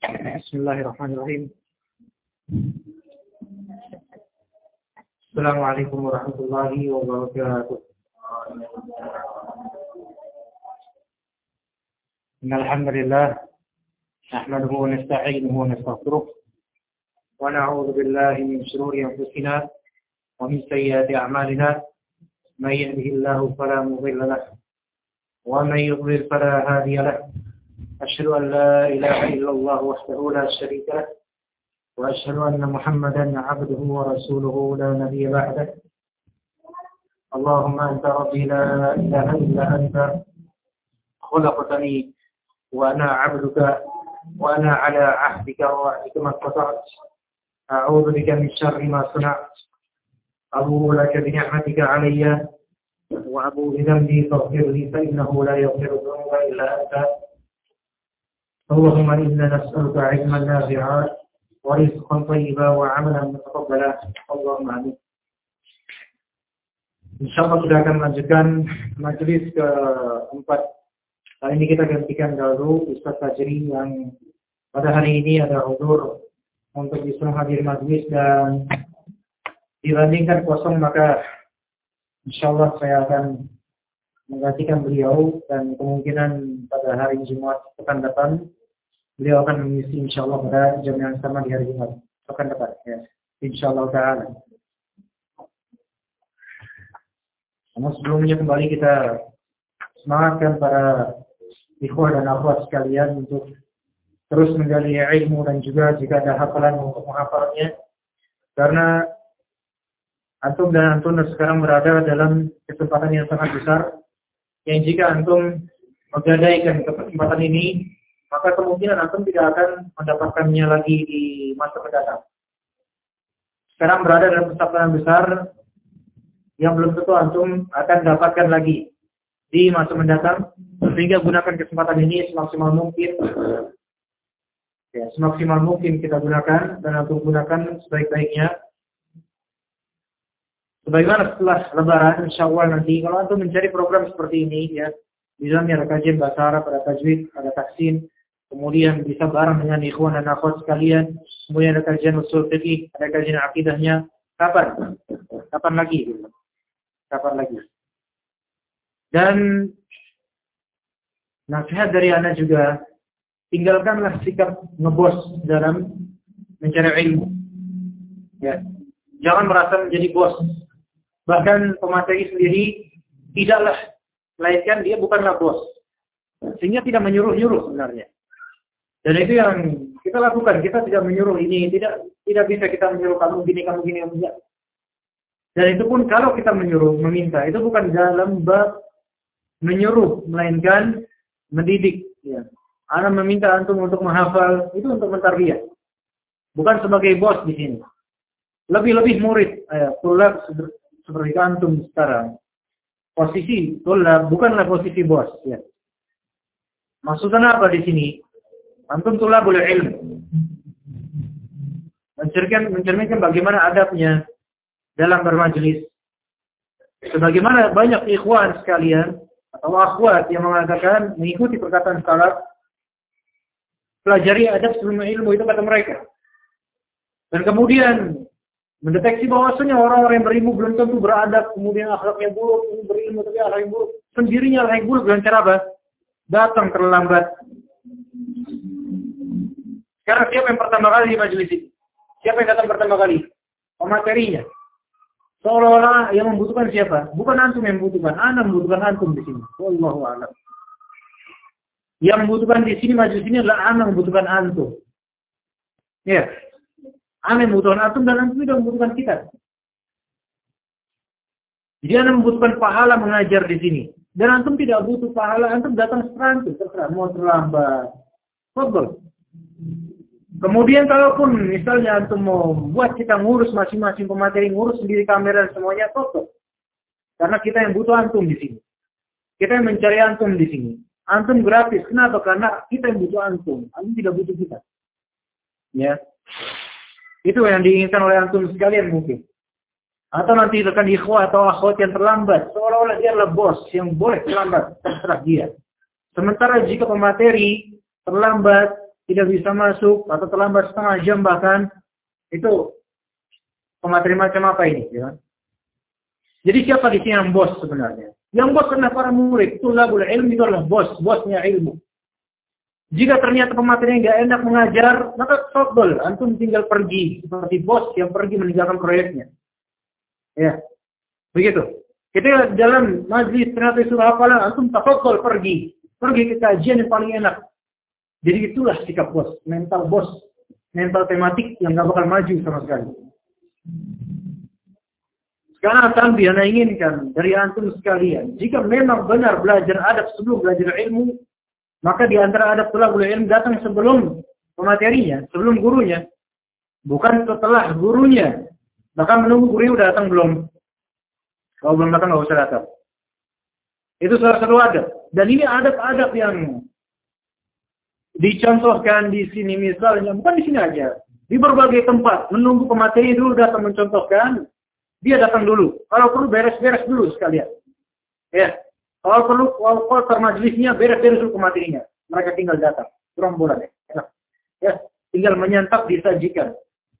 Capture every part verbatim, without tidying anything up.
Bismillahirrahmanirrahim. Assalamualaikum warahmatullahi wabarakatuh. Innal hamdalillah nahmaduhu wa nasta'inuhu wa nastaghfiruh wa na'udzu billahi min shururi anfusina wa min sayyiati a'malina. May yahdihillahu fala mudilla lahu wa may yudlil fala hadiya lahu. Asyhadu an la ilaha illallah wahdahu la syarika lahu wa asyhadu anna Muhammadan 'abduhu wa rasuluhu la nabiyya ba'dahu. Allahumma anta rabbi la ilaha illa anta khalaqtani wa ana 'abduka wa ana 'ala 'ahdika wa wa'dika ma istata'tu. A'udzu bika min syarri ma sana'tu. Abu'u laka bi ni'matika 'alayya wa abu'u bi dhanbi faghfir li fa innahu la yaghfiru dhunuba illa anta. Allahumma inna nas'aluka 'ilman nafi'an wa rizqan thayyiban wa 'amalan mutaqabbalan. Allahumma amin. Insyaallah kita akan melanjutkan majelis keempat. Kali ini kita gantikan dahulu Ustaz Fajri yang pada hari ini ada hudur untuk bisa hadir majelis, dan dibandingkan kosong maka insyaallah saya akan menggantikan beliau, dan kemungkinan pada hari Jumat pekan depan beliau akan mengisi insyaallah pada jam yang sama di hari Jumat pekan depan ya, insyaallah taala. Namun sebelumnya kembali kita semangatkan para ikhwah dan akhwat sekalian untuk terus menggali ilmu, dan juga jika ada hafalan untuk menghafalnya, karena antum dan antum sekarang berada dalam kesempatan yang sangat besar, yang jika antum menggadaikan kesempatan ini, maka kemungkinan antum tidak akan mendapatkannya lagi di masa mendatang. Sekarang berada dalam kesempatan besar yang belum tentu antum akan dapatkan lagi di masa mendatang, sehingga gunakan kesempatan ini semaksimal mungkin. Ya, semaksimal mungkin kita gunakan, dan antum gunakan sebaik-baiknya. Sebagaimana setelah Lebaran, insya Allah nanti kalau antum mencari program seperti ini, ya, di dalamnya ada kajian bahasa Arab, ada tajwid, ada tahsin, kemudian bisa bareng dengan ikhwan dan akhwat sekalian, kemudian ada kajian usul fiqih, ada kajian akidahnya. Kapan? Kapan lagi? Kapan lagi? Dan nasihat dari Anda juga, tinggalkanlah sikap ngebos dalam mencari ilmu. Ya, jangan merasa menjadi bos. Bahkan pemateri sendiri tidaklah, melainkan dia bukanlah bos, sehingga tidak menyuruh-nyuruh sebenarnya. Dan itu yang kita lakukan. Kita tidak menyuruh ini, tidak tidak bisa kita menyuruh kamu gini, kamu gini, kamu enggak. Dan itu pun kalau kita menyuruh, meminta, itu bukan dalam bab menyuruh, melainkan mendidik. Ya. Ana meminta antum untuk menghafal, itu untuk mentarbiyah, bukan sebagai bos di sini. Lebih-lebih murid, ya, tulab seperti antum sekarang. Posisi tulab bukanlah posisi bos. Ya. Maksudnya apa di sini? Antum tulabul ilm, mencerminkan, mencerminkan bagaimana adabnya dalam bermajelis. Sebagaimana banyak ikhwan sekalian atau akhwat yang mengatakan mengikuti perkataan salaf, pelajari adab sebelum ilmu, itu kata mereka. Dan kemudian mendeteksi bahwasanya orang-orang yang berilmu belum tentu beradab, kemudian akhlaknya buruk, berilmu tapi akhlaknya buruk. Sendirinya akhlaknya buruk dengan cara apa? Datang terlambat. Sekarang siapa yang pertama kali di majelis ini? Siapa yang datang pertama kali? Pematerinya. Seolah-olah yang membutuhkan siapa? Bukan antum yang membutuhkan, ana membutuhkan antum di sini. Wallahu a'lam. Yang membutuhkan di sini majelis ini adalah ana membutuhkan antum. Ya. Ana membutuhkan antum, dan antum tidak membutuhkan kita. Jadi ana membutuhkan pahala mengajar di sini. Dan antum tidak butuh pahala, antum datang serantu, terserah mau terlambat. Fadhol. Kemudian kalaupun misalnya antum mau buat kita ngurus masing-masing pemateri, ngurus sendiri kamera dan semuanya, foto. Karena kita yang butuh antum di sini. Kita yang mencari antum di sini. Antum gratis. Kenapa? Karena kita yang butuh antum. Antum tidak butuh kita. Ya. Itu yang diinginkan oleh antum sekalian mungkin. Atau nanti rekan ikhwah atau akhwat yang terlambat. Seolah-olah dia adalah bos yang boleh terlambat. Terserah dia. Sementara jika pemateri terlambat, tidak bisa masuk atau terlambat setengah jam bahkan, itu pemateri macam apa ini? Ya? Jadi siapa di sini yang bos sebenarnya? Yang bos adalah para murid. Tulabul ilm itu adalah bos, bosnya ilmu. Jika ternyata pemateri nggak enak mengajar, maka tafadhol, antum tinggal pergi seperti bos yang pergi meninggalkan proyeknya. Ya, begitu. Kita dalam majlis ternyata surah hafalan, antum tafadhol pergi, pergi ke kajian yang paling enak. Jadi itulah sikap bos, mental bos, mental tematik yang nggak bakal maju sama sekali. Sekarang tanbi yang inginkan dari antum sekalian, jika memang benar belajar adab sebelum belajar ilmu, maka di antara adab tulabul ilm datang sebelum pematerinya, sebelum gurunya. Bukan setelah gurunya. Bahkan menunggu gurunya udah datang belum. Kalau belum datang nggak usah datang. Itu salah satu adab. Dan ini adab-adab yang dicontohkan di sini misalnya. Bukan di sini aja. Di berbagai tempat. Menunggu pemateri dulu datang mencontohkan. Dia datang dulu. Kalau perlu beres-beres dulu sekalian. Ya. Kalau perlu, kalau kotor majelisnya, beres-beres dulu materinya. Mereka tinggal datang. Kurang bulan ya. Ya, tinggal menyantap, disajikan.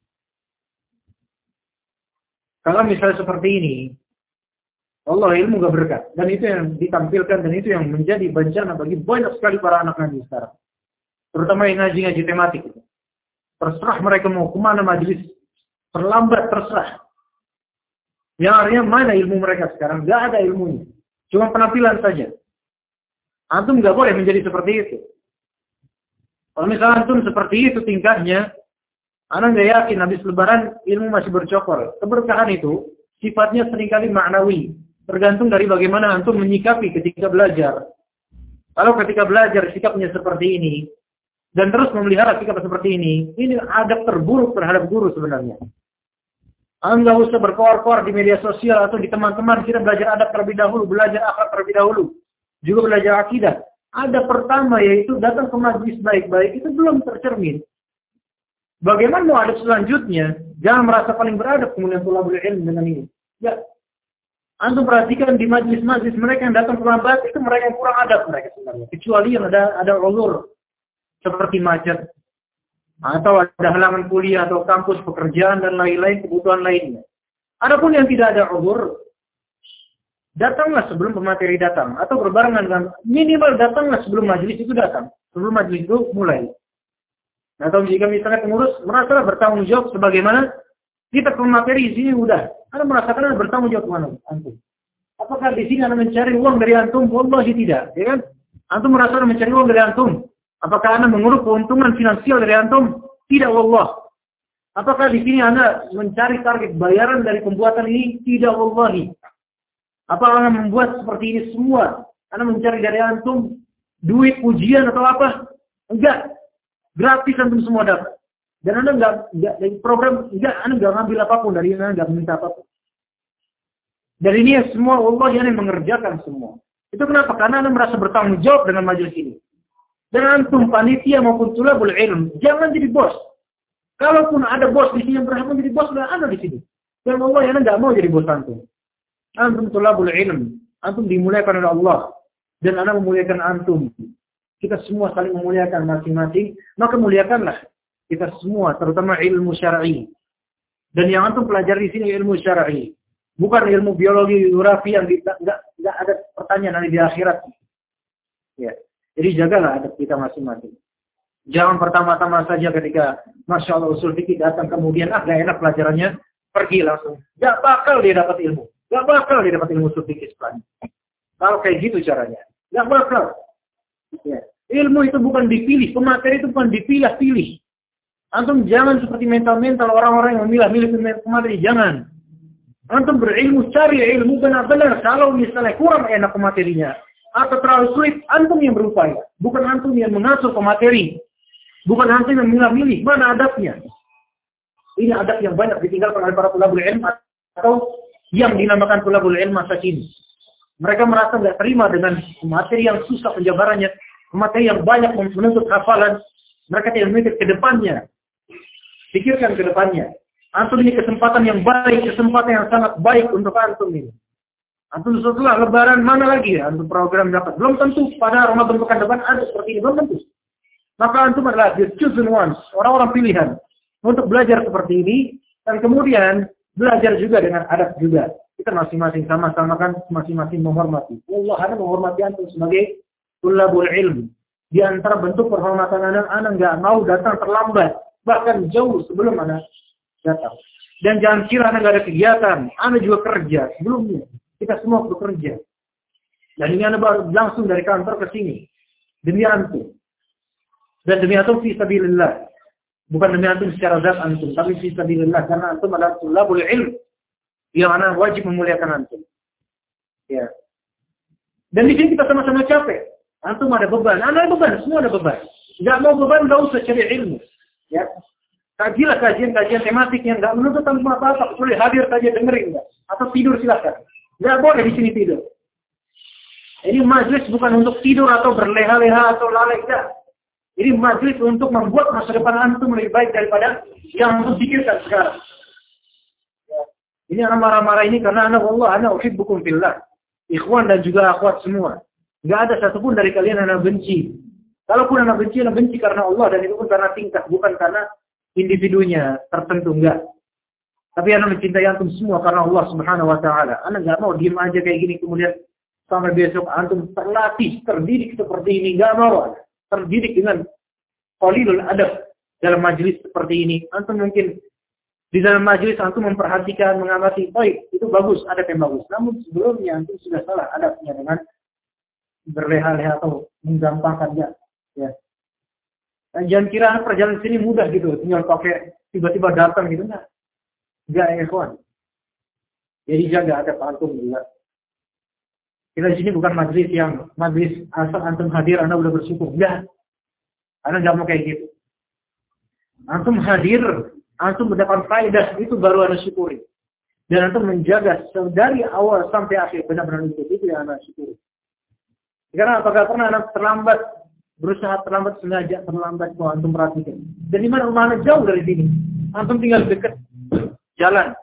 Kalau misalnya seperti ini, Allah ilmu gak berkat. Dan itu yang ditampilkan, dan itu yang menjadi bencana bagi banyak sekali para anak ngaji sekarang. Terutama yang ngaji-ngaji tematik. Terserah mereka mau kemana majelis. Terlambat, terserah. Yang artinya mana ilmu mereka sekarang? Gak ada ilmunya. Cuma penampilan saja. Antum nggak boleh menjadi seperti itu. Kalau misalnya antum seperti itu tingkahnya, anak nggak yakin habis lebaran ilmu masih bercokol. Keberkahan itu sifatnya seringkali maknawi. Tergantung dari bagaimana antum menyikapi ketika belajar. Kalau ketika belajar sikapnya seperti ini, dan terus memelihara sikap seperti ini, ini adab terburuk terhadap guru sebenarnya. Anda nggak usah berkoar-koar di media sosial atau di teman-teman. Kita belajar adab terlebih dahulu, belajar akhlak terlebih dahulu. Juga belajar akidah. Adab pertama yaitu datang ke majlis baik-baik, itu belum tercermin. Bagaimana mau adab selanjutnya? Jangan merasa paling beradab kemudian tulabul ilm dengan ini. Ya. Antum perhatikan di majlis-majlis mereka yang datang terlambat, itu mereka yang kurang adab mereka sebenarnya. Kecuali yang ada ada ulur seperti macet. Atau ada halangan kuliah atau kampus pekerjaan dan lain-lain kebutuhan lainnya. Adapun yang tidak ada uzur, datanglah sebelum pemateri datang atau berbarengan dengan minimal datanglah sebelum majelis itu datang, sebelum majelis itu mulai. Atau jika misalnya pengurus merasa bertanggung jawab sebagaimana kita ke materi di sini udah, Anda merasakan Anda bertanggung jawab mana antum? Apakah di sini Anda mencari uang dari antum? Wallahi tidak, ya kan? Antum merasa Anda mencari uang dari antum? Apakah Anda mengurus keuntungan finansial dari antum? Tidak, wallah. Apakah di sini Anda mencari target bayaran dari pembuatan ini? Tidak, wallahi. Apakah Anda membuat seperti ini semua? Anda mencari dari antum duit ujian atau apa? Enggak. Gratis antum semua dapat. Dan Anda enggak, enggak dari program, enggak, Anda enggak ngambil apapun dari Anda, enggak meminta apapun. Dari ini semua, wallahi Anda mengerjakan semua. Itu kenapa? Karena Anda merasa bertanggung jawab dengan majelis ini. Dan antum panitia maupun tulabul ilm, jangan jadi bos. Kalaupun ada bos di sini yang berhak menjadi bos, dan Anda di sini. Dan Allah Anda nggak mau jadi bos antum. Antum tulabul ilm, antum dimuliakan oleh Allah, dan Anda memuliakan antum. Kita semua saling memuliakan masing-masing, maka muliakanlah kita semua, terutama ilmu syar'i. Dan yang antum pelajari di sini ilmu syar'i, bukan ilmu biologi, geografi yang nggak nggak ada pertanyaan nanti di akhirat. Ya. Jadi jagalah adab kita masing-masing. Jangan pertama-tama saja ketika Masya Allah usul fikih datang kemudian ah gak enak pelajarannya, pergi langsung. Gak bakal dia dapat ilmu. Gak bakal dia dapat ilmu usul fikih setelahnya. Kalau kayak gitu caranya. Gak bakal. Ya. Ilmu itu bukan dipilih. Pemateri itu bukan dipilah-pilih. Antum jangan seperti mental-mental orang-orang yang memilah-milih pemateri. Jangan. Antum berilmu, cari ilmu benar-benar. Kalau misalnya kurang enak pematerinya, atau terlalu sulit, antum yang berupaya. Bukan antum yang mengatur pemateri. Bukan antum yang memilah-milih. Mana adabnya? Ini adab yang banyak ditinggalkan oleh para tulabul ilm atau yang dinamakan tulabul ilm masa kini. Mereka merasa nggak terima dengan materi yang susah penjabarannya, materi yang banyak menuntut hafalan. Mereka tidak memikir ke depannya. Pikirkan ke depannya. Antum ini kesempatan yang baik, kesempatan yang sangat baik untuk antum ini. Antum setelah lebaran mana lagi ya? Antum program dapat. Belum tentu pada Ramadan pekan depan ada seperti ini. Belum tentu. Maka antum adalah the chosen ones, orang-orang pilihan untuk belajar seperti ini dan kemudian belajar juga dengan adab juga. Kita masing-masing sama-sama kan masing-masing menghormati. Allah Anda menghormati antum sebagai tulabul ilm. Di antara bentuk penghormatan Anda, Anda nggak mau datang terlambat, bahkan jauh sebelum Anda datang. Dan jangan kira Anda nggak ada kegiatan, Anda juga kerja sebelumnya. Kita semua bekerja. Dan ini Anda langsung dari kantor ke sini demi antum. Dan demi antum fi sabilillah. Bukan demi antum secara zat antum, tapi fi sabilillah karena antum adalah tulabul ilm yang Anda wajib memuliakan antum. Ya. Dan di sini kita sama-sama capek. Antum ada beban, Anda ada beban, semua ada beban. Enggak mau beban, enggak usah cari ilmu. Ya. Kajilah kajian-kajian tematik yang enggak menuntut antum apa-apa, boleh hadir saja dengerin enggak? Atau tidur silakan. Enggak boleh di sini tidur. Ini majelis bukan untuk tidur atau berleha-leha atau lalai enggak. Ini majelis untuk membuat masa depan antum lebih baik daripada yang antum pikirkan sekarang. Ya. Ini anak marah-marah ini karena anak Allah, anak uhibbukum fillah. Ikhwan dan juga akhwat semua. Enggak ada satupun dari kalian anak benci. Kalaupun anak benci, anak benci karena Allah dan itu pun karena tingkah, bukan karena individunya tertentu, enggak. Tapi anak mencintai antum semua karena Allah Subhanahu wa taala. Anak enggak mau diam aja kayak gini kemudian sampai besok antum terlatih, terdidik seperti ini, enggak mau. Terdidik dengan qalilul adab dalam majelis seperti ini. Antum mungkin di dalam majelis antum memperhatikan, mengamati, baik, itu bagus, adab yang bagus. Namun sebelumnya antum sudah salah adabnya dengan berleha-leha atau menggampangkannya. Ya. Dan jangan kira perjalanan sini mudah gitu, tinggal pakai tiba-tiba datang gitu, enggak. Enggak ya kawan. Jadi jaga adab antum juga. Kita di sini bukan majelis yang majelis asal antum hadir Anda udah bersyukur. Enggak. Anda enggak mau kayak gitu. Antum hadir, antum mendapat faedah, itu baru Anda syukuri. Dan antum menjaga dari awal sampai akhir benar-benar itu, itu yang Anda syukuri. Karena apakah pernah Anda terlambat, berusaha terlambat sengaja terlambat kalau antum perhatikan. Dan di mana rumah Anda jauh dari sini. Antum tinggal dekat jalan.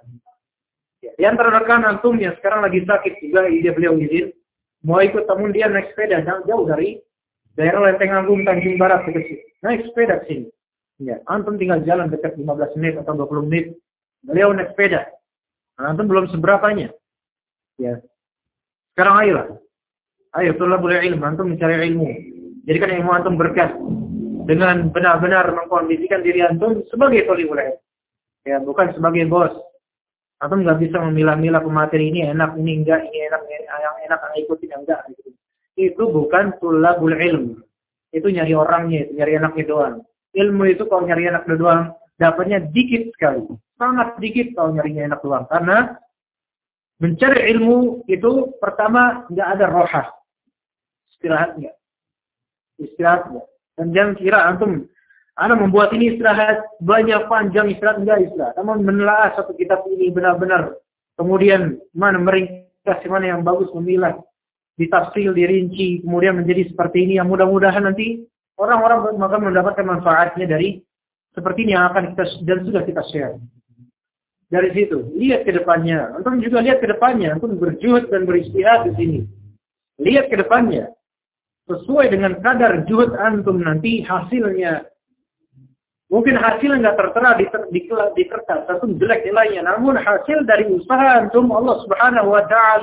Di antara rekan antum yang sekarang lagi sakit juga, dia beliau izin mau ikut, namun dia naik sepeda jauh dari daerah Lenteng Agung Tanjung Barat ke sini. Naik sepeda ke sini. Ya, antum tinggal jalan dekat lima belas menit atau dua puluh menit. Beliau naik sepeda. Nah, antum belum seberapanya. Ya. Sekarang ayolah. Ayo, tolong boleh ilmu, antum mencari ilmu. Jadikan ilmu antum berkah dengan benar-benar mengkondisikan diri antum sebagai tolibul ilmu. Ya, bukan sebagai bos. Antum nggak bisa memilah-milah pemateri ini enak, ini enggak, ini enak, ini yang enak, yang ikutin yang enggak. Gitu. Itu bukan tulabul ilm. Itu nyari orangnya, itu nyari enaknya doang. Ilmu itu kalau nyari enak doang, dapatnya dikit sekali. Sangat dikit kalau nyarinya enak doang. Karena mencari ilmu itu pertama nggak ada rohah. Istirahatnya. Istirahatnya. Dan jangan kira antum Anda membuat ini istirahat, banyak panjang istirahat, enggak istirahat. Namun menelaah satu kitab ini benar-benar. Kemudian mana meringkas, mana yang bagus, memilah. Ditafsir, dirinci, kemudian menjadi seperti ini. Yang mudah-mudahan nanti orang-orang akan mendapatkan manfaatnya dari seperti ini yang akan kita, dan sudah kita share. Dari situ, lihat ke depannya. Antum juga lihat ke depannya. Antum berjuhud dan beristihad di sini. Lihat ke depannya. Sesuai dengan kadar juhud antum nanti hasilnya. Mungkin hasilnya nggak tertera di, di, di kertas, antum jelek nilainya. Namun hasil dari usaha antum Allah Subhanahu wa Ta'ala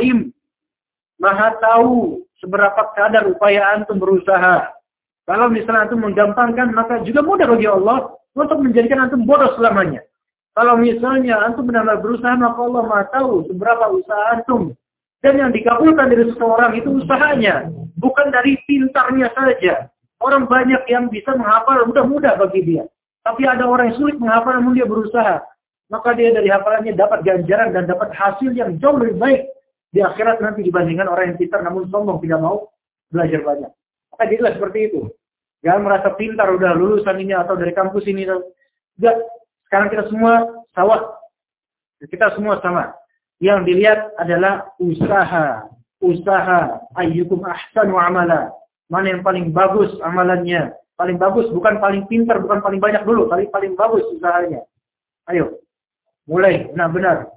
Maha tahu seberapa kadar upaya antum berusaha. Kalau misalnya antum menggampangkan, maka juga mudah bagi Allah untuk menjadikan antum bodoh selamanya. Kalau misalnya antum benar-benar berusaha, maka Allah Maha tahu seberapa usaha antum. Dan yang dikabulkan dari seseorang itu usahanya, bukan dari pintarnya saja. Orang banyak yang bisa menghafal mudah-mudah bagi dia. Tapi ada orang yang sulit menghafal namun dia berusaha. Maka dia dari hafalannya dapat ganjaran dan dapat hasil yang jauh lebih baik di akhirat nanti dibandingkan orang yang pintar namun sombong tidak mau belajar banyak. Maka jadilah seperti itu. Jangan merasa pintar udah lulusan ini atau dari kampus ini. Enggak. Sekarang kita semua sawah. Kita semua sama. Yang dilihat adalah usaha. Usaha. Ayyukum ahsanu amala. Mana yang paling bagus amalannya. Paling bagus, bukan paling pintar, bukan paling banyak dulu, tapi paling bagus usahanya. Ayo, mulai benar-benar.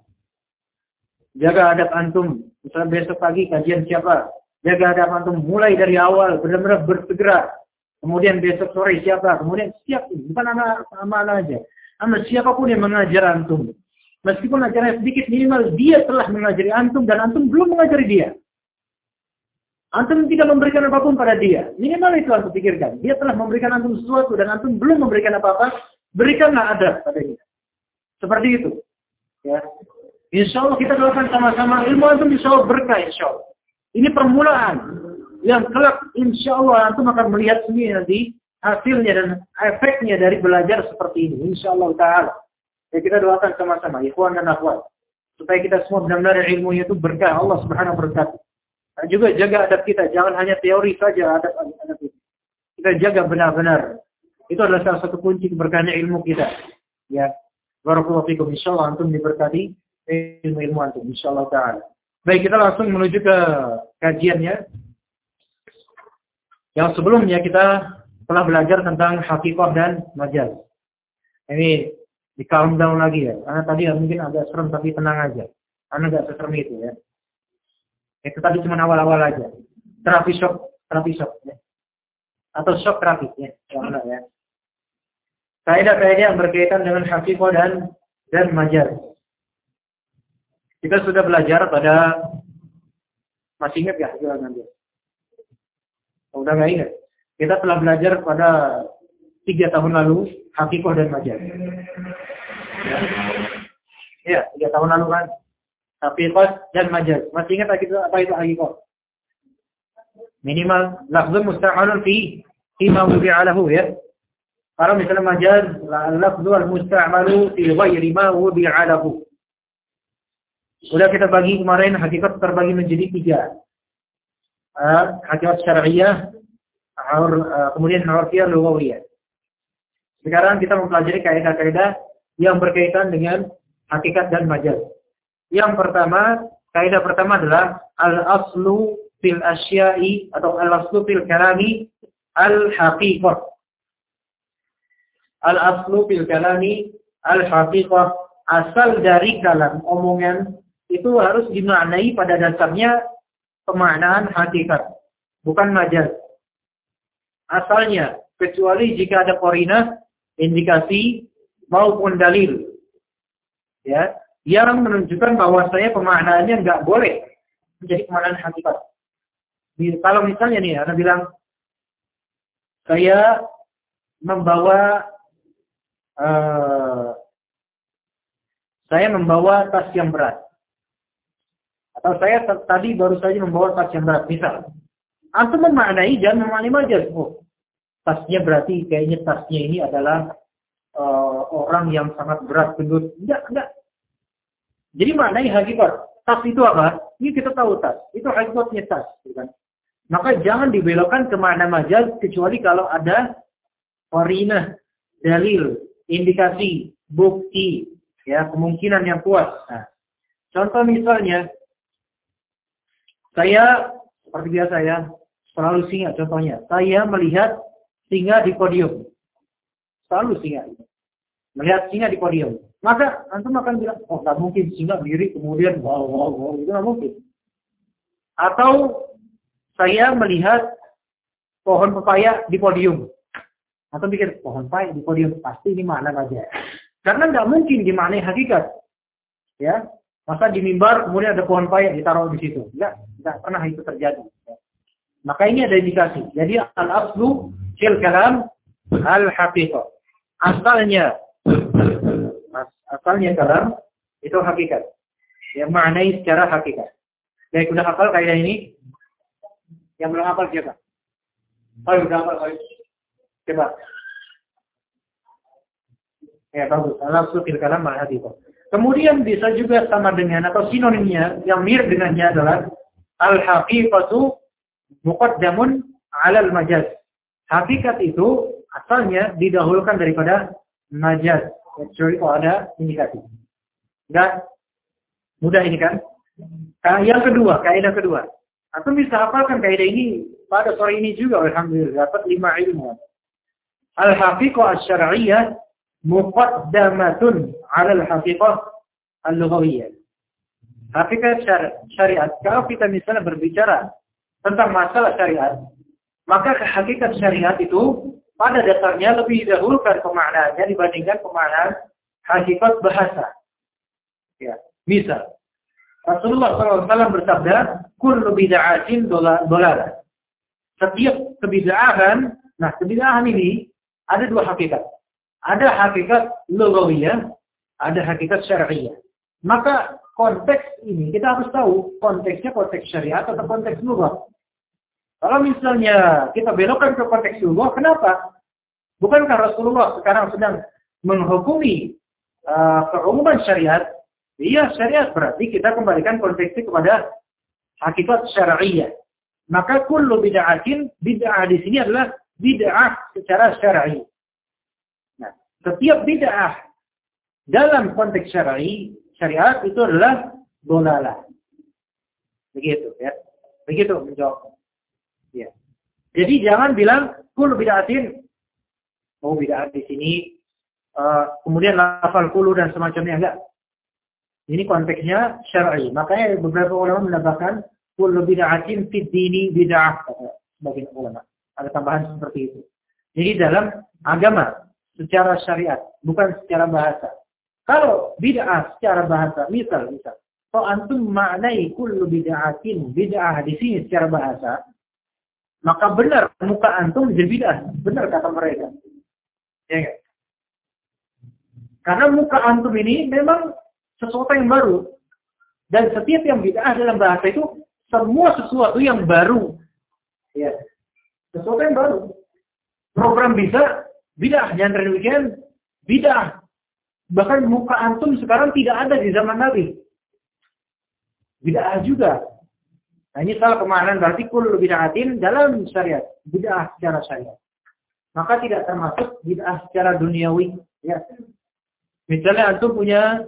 Jaga adab antum. Misalnya besok pagi kajian siapa? Jaga adab antum mulai dari awal, benar-benar bersegera. Kemudian besok sore siapa? Kemudian siap, bukan anak anak aja. Anak siapapun yang mengajar antum. Meskipun ajaranya sedikit, minimal dia telah mengajari antum dan antum belum mengajari dia. Antum tidak memberikan apapun pada dia. Minimal itu antum pikirkan. Dia telah memberikan antum sesuatu dan antum belum memberikan apa-apa. Berikanlah adab pada dia. Seperti itu. Ya. Insya Allah kita doakan sama-sama. Ilmu antum insya Allah berkah insya Allah. Ini permulaan. Yang kelak insya Allah antum akan melihat sendiri nanti hasilnya dan efeknya dari belajar seperti ini. Insya Allah Ta'ala. Ya kita doakan sama-sama. Ikhwan dan akhwat. Supaya kita semua benar-benar ilmunya itu berkah. Allah Subhanahu wa Ta'ala. Dan juga jaga adab kita. Jangan hanya teori saja adab-adab kita. Kita jaga benar-benar. Itu adalah salah satu kunci keberkahan ilmu kita. Ya. Barakallahu fikum. Insyaallah antum diberkati ilmu-ilmu antum. Insyaallah Ta'ala. Baik, kita langsung menuju ke kajiannya. Yang sebelumnya kita telah belajar tentang hakikah dan majaz. Ini di calm down lagi ya. Karena tadi ya mungkin agak serem tapi tenang aja. Karena agak seserem itu ya. Itu tadi cuma awal-awal aja. Terapi shock, terapi shock ya. Atau shock terapi ya. Yang mana ya. Kaidah-kaidah yang berkaitan dengan hakikah dan dan majaz. Kita sudah belajar pada, masih ingat ya? Nanti. Udah nggak ingat? Kita telah belajar pada tiga tahun lalu hakikah dan majaz. Ya, ya tiga tahun lalu kan hakikah dan majaz. Masih ingat apa itu hakikah? Minimal lafzun musta'malun fi fi ma wudi'a lahu ya. Kalau misalnya majaz, lafzul al-musta'malu fi ghairi ma wudi'a lahu. Sudah kita bagi kemarin hakikat terbagi menjadi tiga. Uh, hakikat syar'iyah, uh, kemudian urfiyah, lughawiyah. Sekarang kita mempelajari kaidah-kaidah yang berkaitan dengan hakikat dan majaz. Yang pertama, kaidah pertama adalah al-aslu fil asya'i atau al-aslu fil kalami al-haqiqah. Al-aslu fil kalami al-haqiqah. Asal dari kalam omongan itu harus dimaknai pada dasarnya pemaknaan hakikat, bukan majaz. Asalnya, kecuali jika ada qarinah, indikasi maupun dalil, ya, yang menunjukkan bahwasanya pemaknaannya nggak boleh menjadi pemaknaan hakikat. Kalau misalnya nih, Anda bilang, saya membawa uh, saya membawa tas yang berat. Atau saya tadi baru saja membawa tas yang berat. Misal, antum memaknai jangan memaknai majaz. Oh, tasnya berarti kayaknya tasnya ini adalah uh, orang yang sangat berat gendut. Enggak, enggak. Jadi maknai hakikat. Tas itu apa? Ini kita tahu tas. Itu hakikatnya tas. Kan? Maka jangan dibelokkan ke makna majaz kecuali kalau ada qarinah, dalil, indikasi, bukti, ya kemungkinan yang kuat. Nah, contoh misalnya, saya seperti biasa ya, selalu singa contohnya. Saya melihat singa di podium. Selalu singa. Melihat singa di podium. Maka antum akan bilang, oh nggak mungkin singa diri kemudian wow wow wow, itu nggak mungkin. Atau saya melihat pohon pepaya di podium. Atau pikir pohon pepaya di podium pasti ini makna aja. Karena nggak mungkin dimaknai hakikat. Ya, masa di mimbar kemudian ada pohon paya ditaruh di situ. Enggak, enggak pernah itu terjadi. Ya. Maka ini ada indikasi. Jadi al-aslu fil kalam al-haqiqah. Asalnya asalnya kalam itu hakikat. Yang maknai secara hakikat. Baik, udah hafal kaidah ini? Yang belum hafal siapa? Oh, udah hafal. Coba. Ya, bagus. Al-aslu fil kalam al-haqiqah. Kemudian bisa juga sama dengan atau sinonimnya yang mirip dengannya adalah al-haqiqatu muqaddamun 'alal majaz. Hakikat itu asalnya didahulukan daripada majaz. Kecuali kalau ada indikasi. Enggak mudah ini kan? Nah, yang kedua, kaidah kedua. Atau bisa hafalkan kaidah ini pada sore ini juga alhamdulillah dapat lima ilmu. Al-haqiqah asy-syar'iyyah muqaddamatun 'ala al-haqiqah al-lughawiyyah. Hakikat syariat. Kalau kita misalnya berbicara tentang masalah syariat, Maka hakikat syariat itu pada dasarnya lebih didahulukan pemaknaannya dibandingkan pemaknaan hakikat bahasa. Ya, misal Rasulullah shallallahu alaihi wasallam bersabda, "Kullu bid'atin dhalalah." Setiap kebid'ahan, nah kebid'ahan ini ada dua hakikat. Ada hakikat lughawiyah, ada hakikat syar'iyyah. Maka konteks ini kita harus tahu konteksnya konteks syariat atau konteks lughah. Kalau misalnya kita belokkan ke konteks lughah, kenapa? Bukankah Rasulullah sekarang sedang menghukumi uh, keumuman syariat? Iya, syariat berarti kita kembalikan konteksnya kepada hakikat syar'iyyah. Maka kullu bid'atin, bid'ah di sini adalah bid'ah secara syar'i. Nah, setiap bid'ah dalam konteks syar'i, syariat itu adalah dhalalah. Begitu ya. Begitu menjawab. Ya. Jadi jangan bilang kullu bid'atin, oh bid'ah di sini uh, kemudian lafal kullu dan semacamnya, enggak. Ini konteksnya syar'i. Makanya beberapa ulama menambahkan kullu bid'atin fid dini bid'ah, sebagian ulama. Ada tambahan seperti itu. Jadi dalam agama secara syariat, bukan secara bahasa. Kalau bid'ah secara bahasa, misal misal, kalau antum maknai kullu bid'atin bid'ah di sini secara bahasa, maka benar muka antum menjadi bid'ah. Benar kata mereka. Ya enggak? Karena muka antum ini memang sesuatu yang baru. Dan setiap yang bid'ah dalam bahasa itu semua sesuatu yang baru. Ya. Sesuatu yang baru. Program bisa bid'ah, jangan demikian bid'ah. Bahkan muka antum sekarang tidak ada di zaman Nabi. Bid'ah juga. Nah, ini salah pemaknaan berarti kullu bid'atin dalam syariat, bid'ah secara syariat. Maka tidak termasuk bid'ah secara duniawi, ya. Misalnya antum punya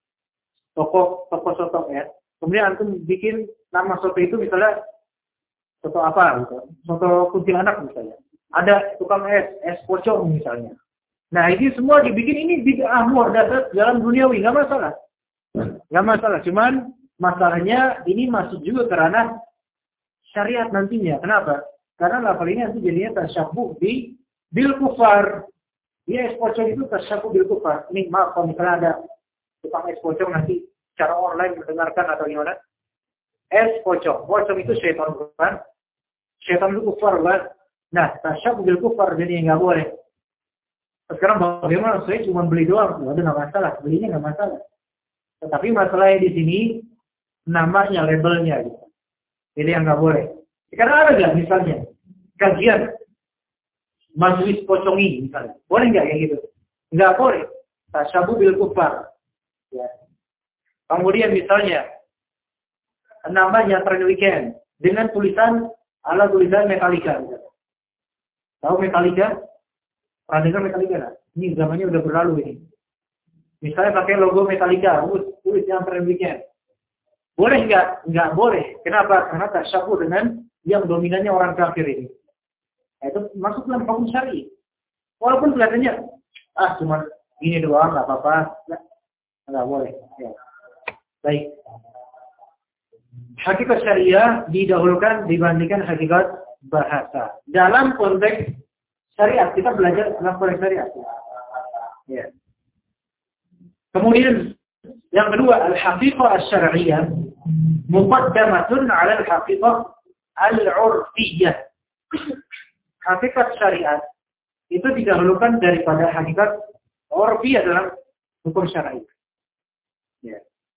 toko toko soto ya. Kemudian antum bikin nama soto itu misalnya soto apa gitu. Soto kuntilanak misalnya. Ada tukang es, es pocong misalnya. Nah, ini semua dibikin ini bid'ah muhdatsah dalam duniawi, enggak masalah. Enggak masalah, cuman masalahnya ini masuk juga ke ranah syariat nantinya. Kenapa? Karena lafal ini nanti jadinya tasyabbuh bi bil kufar. Ya, es pocong itu tasyabbuh bil kufar. Ini maaf kalau misalnya ada tukang es pocong nanti secara online mendengarkan atau gimana. Es pocong. Pocong itu syaitan bukan? Syaitan itu kufar kan? Nah, tasyabbuh bil kufar jadi enggak boleh. Sekarang bagaimana? Saya cuma beli doang. Waduh, nggak masalah. Belinya nggak masalah. Tetapi masalahnya di sini namanya, labelnya. Gitu. Jadi yang nggak boleh. Karena ada nggak misalnya kajian majelis pocongi misalnya. Boleh nggak kayak gitu? Nggak boleh. Tasyabuh bil kufar. Ya. Kemudian misalnya namanya tren weekend dengan tulisan ala tulisan Metallica. Misalnya. Tahu Metallica? Pernah dengar Metallica lah? Ini zamannya udah berlalu ini. Misalnya pakai logo Metallica, tulis yang tren weekend. Boleh nggak? Nggak boleh. Kenapa? Karena tasyabuh dengan yang dominannya orang kafir ini. Nah, itu masuk dalam hukum syar'i. Walaupun kelihatannya, ah cuma gini doang, nggak apa-apa. Nggak, nggak boleh. Ya. Baik. Hakikat syariah didahulukan dibandingkan hakikat bahasa. Dalam konteks syariat, kita belajar dalam konteks syariat. Ya. Kemudian yang kedua, al-haqiqah asy-syar'iyyah muqaddamatun 'ala al-haqiqah al-'urfiyyah. Hakikat syariat itu didahulukan daripada hakikat 'urfiyyah dalam hukum syar'i. Ya.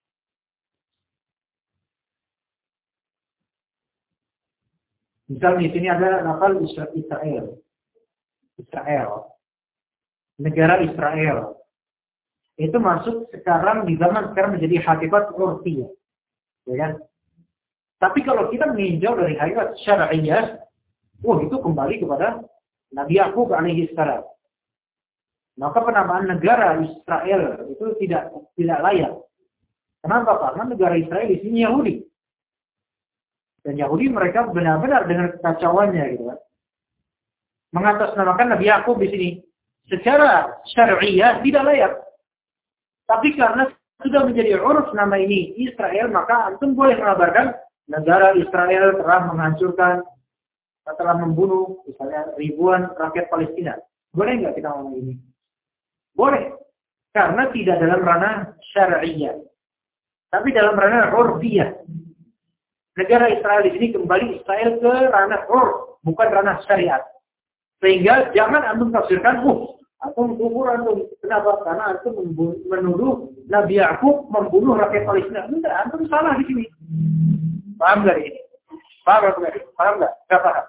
Misal di sini ada lafal Israel. Israel. Negara Israel. Itu masuk sekarang di zaman sekarang menjadi hakikat urfiyah. Ya kan? Tapi kalau kita meninjau dari hakikat syar'iyyah, oh itu kembali kepada Nabi Yakub alaihi salam. Maka penamaan negara Israel itu tidak tidak layak. Kenapa? Karena negara Israel di sini Yahudi. Dan Yahudi mereka benar-benar dengan kekacauannya gitu kan. Mengatasnamakan Nabi Yakub di sini secara syar'iyyah tidak layak. Tapi karena sudah menjadi uruf nama ini Israel, maka antum boleh mengabarkan negara Israel telah menghancurkan setelah membunuh misalnya ribuan rakyat Palestina. Boleh nggak kita ngomong ini? Boleh. Karena tidak dalam ranah syar'iyyah. Tapi dalam ranah urfiyah. Negara Israel di sini kembali Israel ke ranah urf, bukan ranah syariat. Sehingga jangan antum tafsirkan, uh, antum kufur antum. Kenapa? Karena antum menuduh Nabi Yakub membunuh rakyat Palestina. Enggak, antum salah di sini. Paham nggak ini? Paham nggak? Paham nggak? Nggak paham.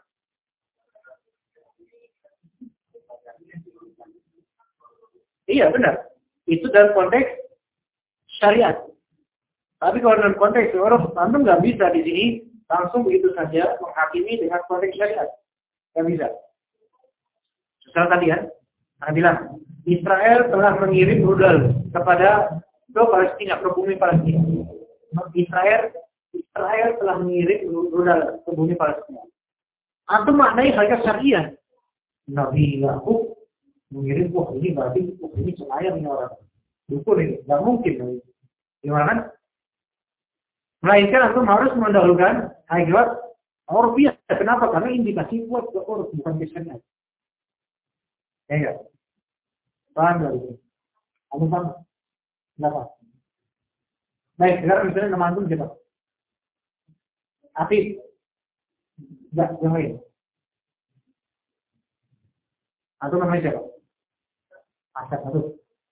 Iya benar. Itu dalam konteks syariat. Tapi kalau dalam konteks uruf, antum nggak bisa di sini langsung begitu saja menghakimi dengan konteks syariat. Nggak bisa. Misal tadi ya, saya bilang Israel telah mengirim rudal kepada ke Palestina, ke bumi Palestina. Israel Israel telah mengirim rudal ke bumi Palestina. Antum maknai harga syariah. Nabi Yakub mengirim, wah ini berarti oh, ini selayang ini orang. Dukun ini, nggak mungkin. Gimana kan? Melainkan antum harus mendahulukan hakikat urfiyah. Kenapa? Karena indikasi kuat ke urf, bukan ke syariat. Ya enggak? Paham nggak itu? Antum paham? Kenapa? Baik, sekarang misalnya nama antum siapa? Afif. Enggak, yang lain. Antum namanya siapa? Asad, antum.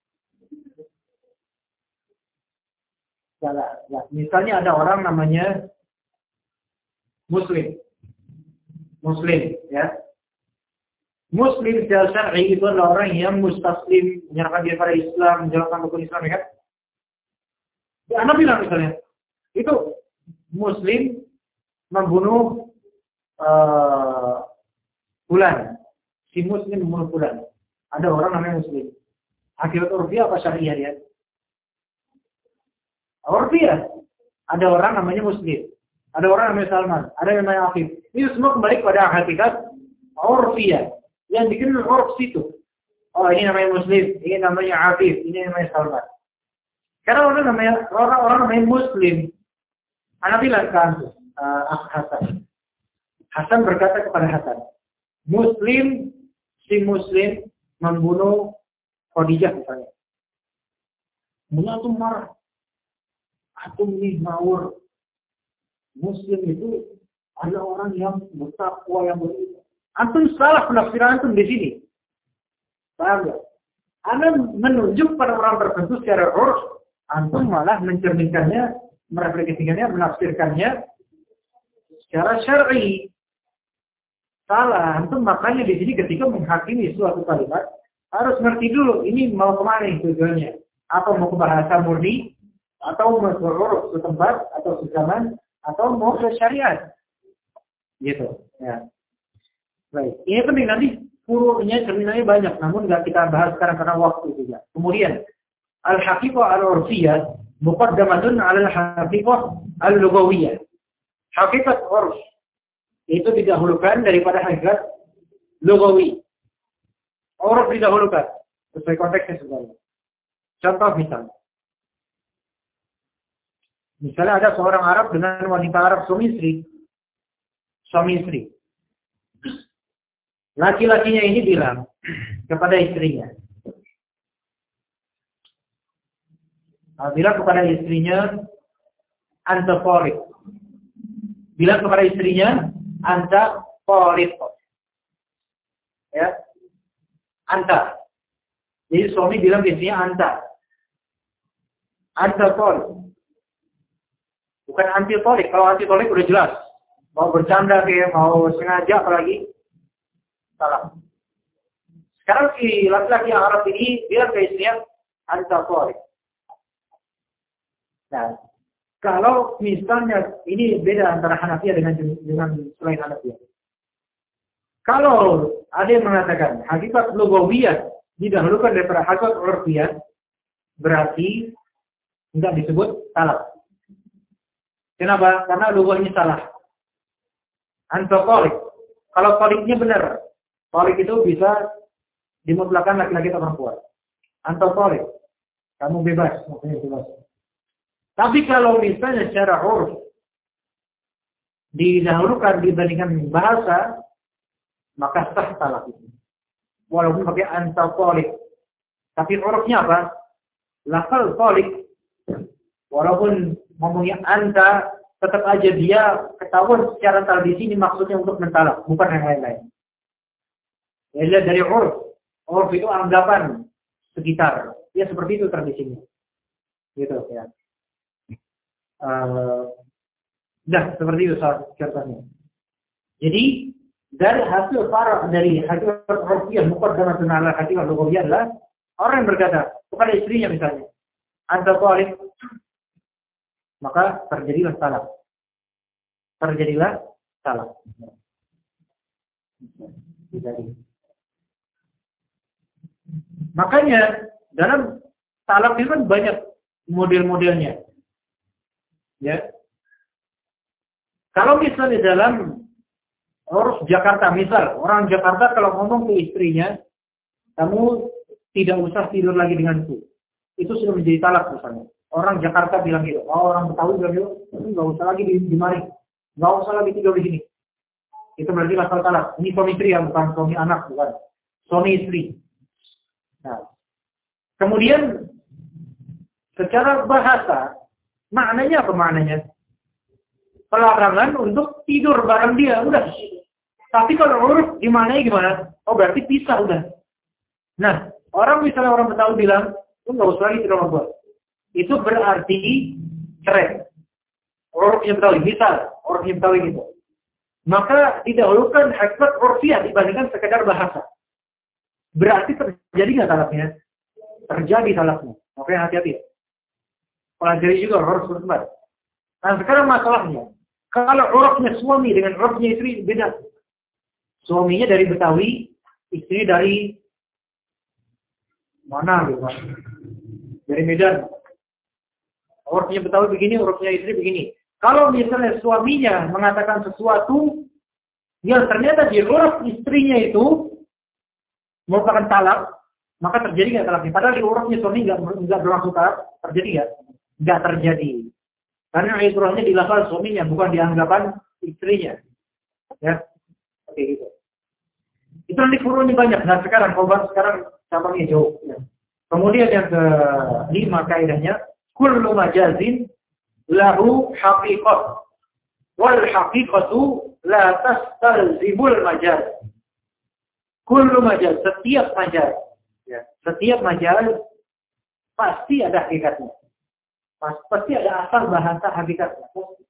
Ya, ya. Misalnya ada orang namanya Muslim. Muslim, ya. Muslim secara syar'i itu adalah orang yang mustaslim, menyerahkan diri pada Islam, menjalankan rukun Islam, ya kan? Ya, Anda bilang misalnya, itu Muslim membunuh uh, Fulan. Si Muslim membunuh Fulan. Ada orang namanya Muslim. Akibat urfiyah apa syariah dia? Urfiyah. Ada orang namanya Muslim. Ada orang namanya Salman. Ada yang namanya Afif. Ini semua kembali kepada hakikat urfiyah. Yang dikenal urf situ. Oh ini namanya Muslim. Ini namanya Afif. Ini namanya Salman. Karena orang namanya orang orang namanya Muslim. Anak bilang kan uh, Hasan. Hasan berkata kepada Hasan. Muslim, si Muslim membunuh Khadijah misalnya. Kemudian itu marah. Atum ini ngawur. Muslim itu adalah orang yang bertakwa, yang beriman. Antum salah penafsiran antum di sini. Paham nggak? Anda menunjuk pada orang tertentu secara urf, antum malah mencerminkannya, merefleksikannya, menafsirkannya secara syar'i. Salah. Antum makanya di sini ketika menghakimi suatu kalimat harus ngerti dulu ini mau kemana tujuannya. Atau mau ke bahasa murni, atau mau ke uruf setempat atau sezaman, atau mau ke syariat. Gitu. Ya. Baik. Ini penting nanti furu'nya cerminanya banyak, namun nggak kita bahas sekarang karena waktu juga. Kemudian al-haqiqah al-urfiyah muqaddamatun 'ala al-haqiqah al-lughawiyah. Hakikat urf itu didahulukan daripada hakikat lughawi. Urf didahulukan sesuai konteksnya sebenarnya. Contoh misalnya. Misalnya ada seorang Arab dengan wanita Arab suami istri. Suami istri. Laki-lakinya ini bilang kepada istrinya. Bilang kepada istrinya, anta farid. Bilang kepada istrinya, anta farid. Ya. Anta. Jadi suami bilang ke istrinya anta. Anta farid. Bukan anti tolik. Kalau anti tolik udah jelas. Mau bercanda kayak mau sengaja apalagi salah. Sekarang si laki-laki yang Arab ini bilang ke istrinya anti tolik. Nah, kalau misalnya ini beda antara Hanafiyah dengan dengan selain Hanafiyah. Kalau ada yang mengatakan hakikat lughawiyah didahulukan daripada hakikat urfiyah, berarti enggak disebut talak. Kenapa? Karena lughahnya salah. Anta tolik. Kalau toliknya benar, tolik itu bisa dimutlakan laki-laki atau perempuan. Anta tolik. Kamu bebas, maksudnya bebas. Tapi kalau misalnya secara urf didahulukan dibandingkan bahasa, maka sah talak itu. Walaupun pakai anta tolik. Tapi urufnya apa? Lafal tolik. Walaupun ngomongnya anta, tetap aja dia ketahuan secara tradisi ini maksudnya untuk mentalak, bukan yang lain-lain. Ya, lihat dari uruf. Uruf itu anggapan sekitar. Ya seperti itu tradisinya. Gitu ya. Uh, Nah, seperti itu contohnya. Jadi dari hasil para dari hakikat urfiyah muqaddamatun ala hakikat lughawiyah adalah orang yang berkata kepada istrinya misalnya, anta talib, maka terjadilah talak. Terjadilah talak. Jadi. Makanya dalam talak itu kan banyak model-modelnya. Ya. Kalau misalnya dalam uruf Jakarta, misal orang Jakarta kalau ngomong ke istrinya, kamu tidak usah tidur lagi denganku, itu sudah menjadi talak misalnya. Orang Jakarta bilang gitu, oh, orang Betawi bilang gitu, nggak usah lagi di, di mari, nggak usah lagi tidur di sini. Itu berarti asal talak. Ini suami istri ya, bukan suami anak, bukan suami istri. Nah, kemudian secara bahasa, maknanya apa maknanya? Pelarangan untuk tidur bareng dia, udah. Tapi kalau uruf dimaknai gimana? Oh berarti pisah udah. Nah, orang misalnya orang Betawi bilang, lu nggak usah lagi tidur sama gua. Itu berarti cerai. Urufnya Betawi, misal urufnya Betawi gitu. Maka didahulukan hakikat urfiyah dibandingkan sekedar bahasa. Berarti terjadi nggak talaknya? Terjadi talaknya. Makanya hati-hati. Pelajari juga harus bertempat. Nah sekarang masalahnya. Kalau urufnya suami dengan urufnya istri beda. Suaminya dari Betawi, istri dari mana gitu. Dari Medan. Urufnya Betawi begini, urufnya istri begini. Kalau misalnya suaminya mengatakan sesuatu yang ternyata di uruf istrinya itu merupakan talak, maka terjadi nggak talaknya? Padahal di urufnya suami nggak nggak berlangsung talak, terjadi nggak? Nggak terjadi. Karena ikrahnya di lafal suaminya, bukan di anggapan istrinya. Ya, oke gitu. Itu nanti furu'nya banyak. Nah sekarang, kalau sekarang cabangnya jauh. Ya. Kemudian yang kelima kaidahnya, kullu majazin lahu haqiqah, wal haqiqatu la tastalzimul majaz. Kullu majaz, setiap majaz, ya. Setiap majaz pasti ada hakikatnya. Pasti ada asal bahasa hakikatnya.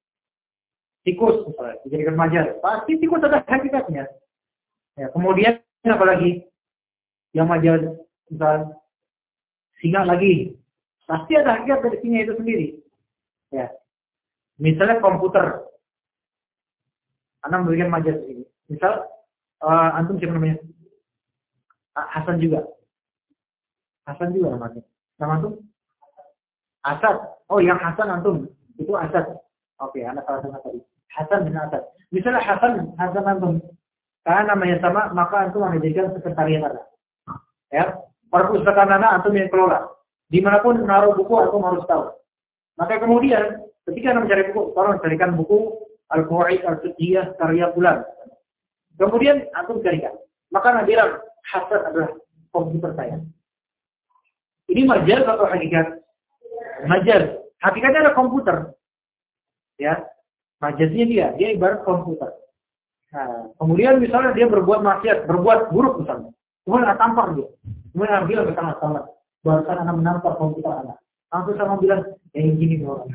Tikus misalnya, dijadikan majaz. Pasti tikus ada hakikatnya. Ya, kemudian apa lagi? Yang majaz, misal singa lagi. Pasti ada hakikat dari singa itu sendiri. Ya. Misalnya komputer. Anda memberikan majaz ini. Misal, uh, antum siapa namanya? Hasan juga. Hasan juga namanya. Nama antum? Asad. Oh, yang Hasan antum. Itu Asad. Oke, anak salah sama tadi. Hasan bin Asad. Misalnya Hasan, Hasan antum. Karena namanya sama, maka antum menjadikan sekretariat Anda. Ya. Perpustakaan Anda antum yang kelola. Dimanapun naruh buku, antum harus tahu. Maka kemudian, ketika Anda mencari buku, tolong carikan buku Al-Qawaid Al-Fiqhiyah karya bulan. Kemudian antum carikan. Maka Anda bilang, Hasan adalah komputer saya. Ini majaz atau hakikat? Majaz. Hakikatnya ada komputer. Ya. Majaznya dia. Dia ibarat komputer. Nah, kemudian misalnya dia berbuat maksiat, berbuat buruk misalnya. Kemudian anak tampar dia. Kemudian anak bilang ke anak tampar. Barusan anak menampar komputer anak. Langsung sama bilang, ya yang gini orang.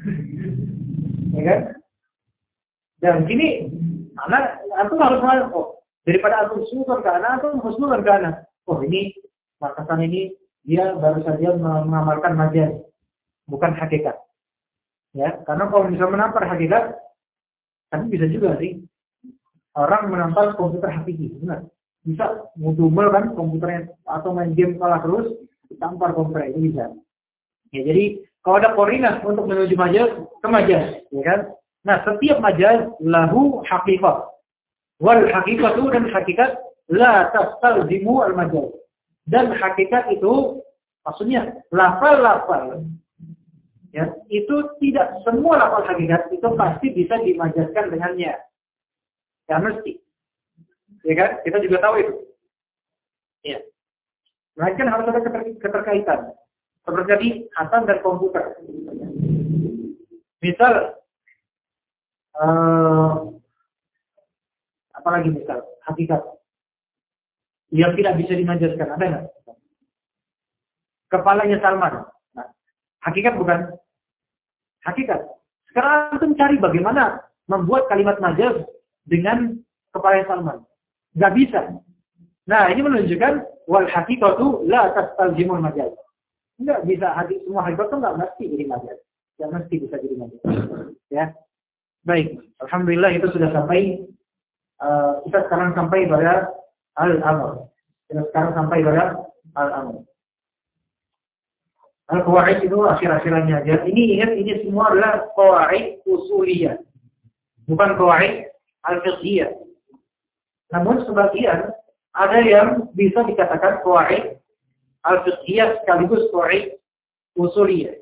Ya kan? Dan gini, anak, aku harus malah, oh, daripada aku susun ke anak, aku harus susun ke anak. Oh ini, makasan ini, dia baru saja mengamalkan majaz. Bukan hakikat. Ya, karena kalau bisa menampar hakikat, tapi bisa juga sih orang menampar komputer hakiki, benar. Bisa ngudumel kan komputernya atau main game kalah terus, ditampar komputer itu bisa. Ya, jadi kalau ada koordinat untuk menuju majaz, ke majaz, ya kan? Nah, setiap majaz lahu haqiqah. Wal haqiqatu dan hakikat la tastalzimu al majaz. Dan hakikat itu maksudnya lafal-lafal. Ya, itu tidak semua lafal hakikat itu pasti bisa dimajazkan dengannya. Ya mesti. Ya kan? Kita juga tahu itu. Ya. Nah, kan harus ada keter keterkaitan. Seperti tadi Hasan dan komputer. Misal, uh, apalagi misal hakikat yang tidak bisa dimajaskan, ada nggak? Kepalanya Salman. Nah, hakikat bukan? Hakikat. Sekarang antum cari bagaimana membuat kalimat majaz dengan kepala Salman. Nggak bisa. Nah, ini menunjukkan wal hakikatu la tastaljimul majaz. Nggak bisa, hakikat semua hakikat itu nggak mesti jadi majaz. Nggak mesti bisa jadi majaz. Ya. Baik, alhamdulillah itu sudah sampai. Uh, kita sekarang sampai pada al-amr. Kita sekarang sampai pada al-amr. Al-qawaid itu akhir-akhirannya aja. Ini ingat, ini semua adalah qawaid usuliyah. Bukan qawaid al-fiqhiyah. Namun sebagian ada yang bisa dikatakan qawaid al-fiqhiyah sekaligus qawaid usuliyah.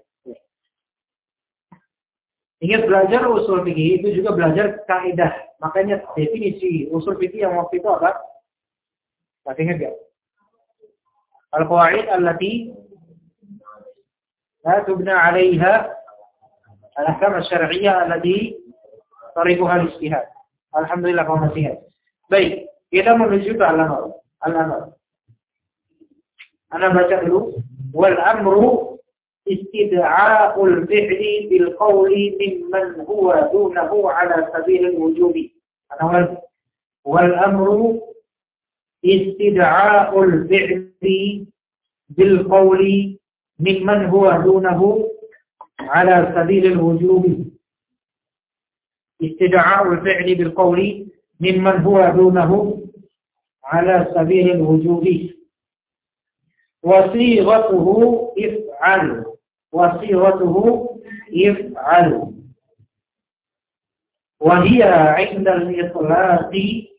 Ingat, belajar usul fikih itu juga belajar kaidah. Makanya definisi usul fikih yang waktu itu apa? Masih ingat enggak? Al-qawaid allati la tubna 'alayha al-ahkam asy-syar'iyyah allati tariquha al-ijtihad. Alhamdulillah kamu masih ingat. Baik, kita menuju ke al-amr. Al-amr. Ana baca dulu. Wal amru استدعاء الفعل بالقول ممن هو دونه على سبيل الوجوب. والأمر استدعاء الفعل بالقول ممن هو دونه على سبيل الوجوب. استدعاء الفعل بالقول ممن هو دونه على سبيل الوجوب. وصيغته افعل. وصيغته يفعل وهي عند الإطلاق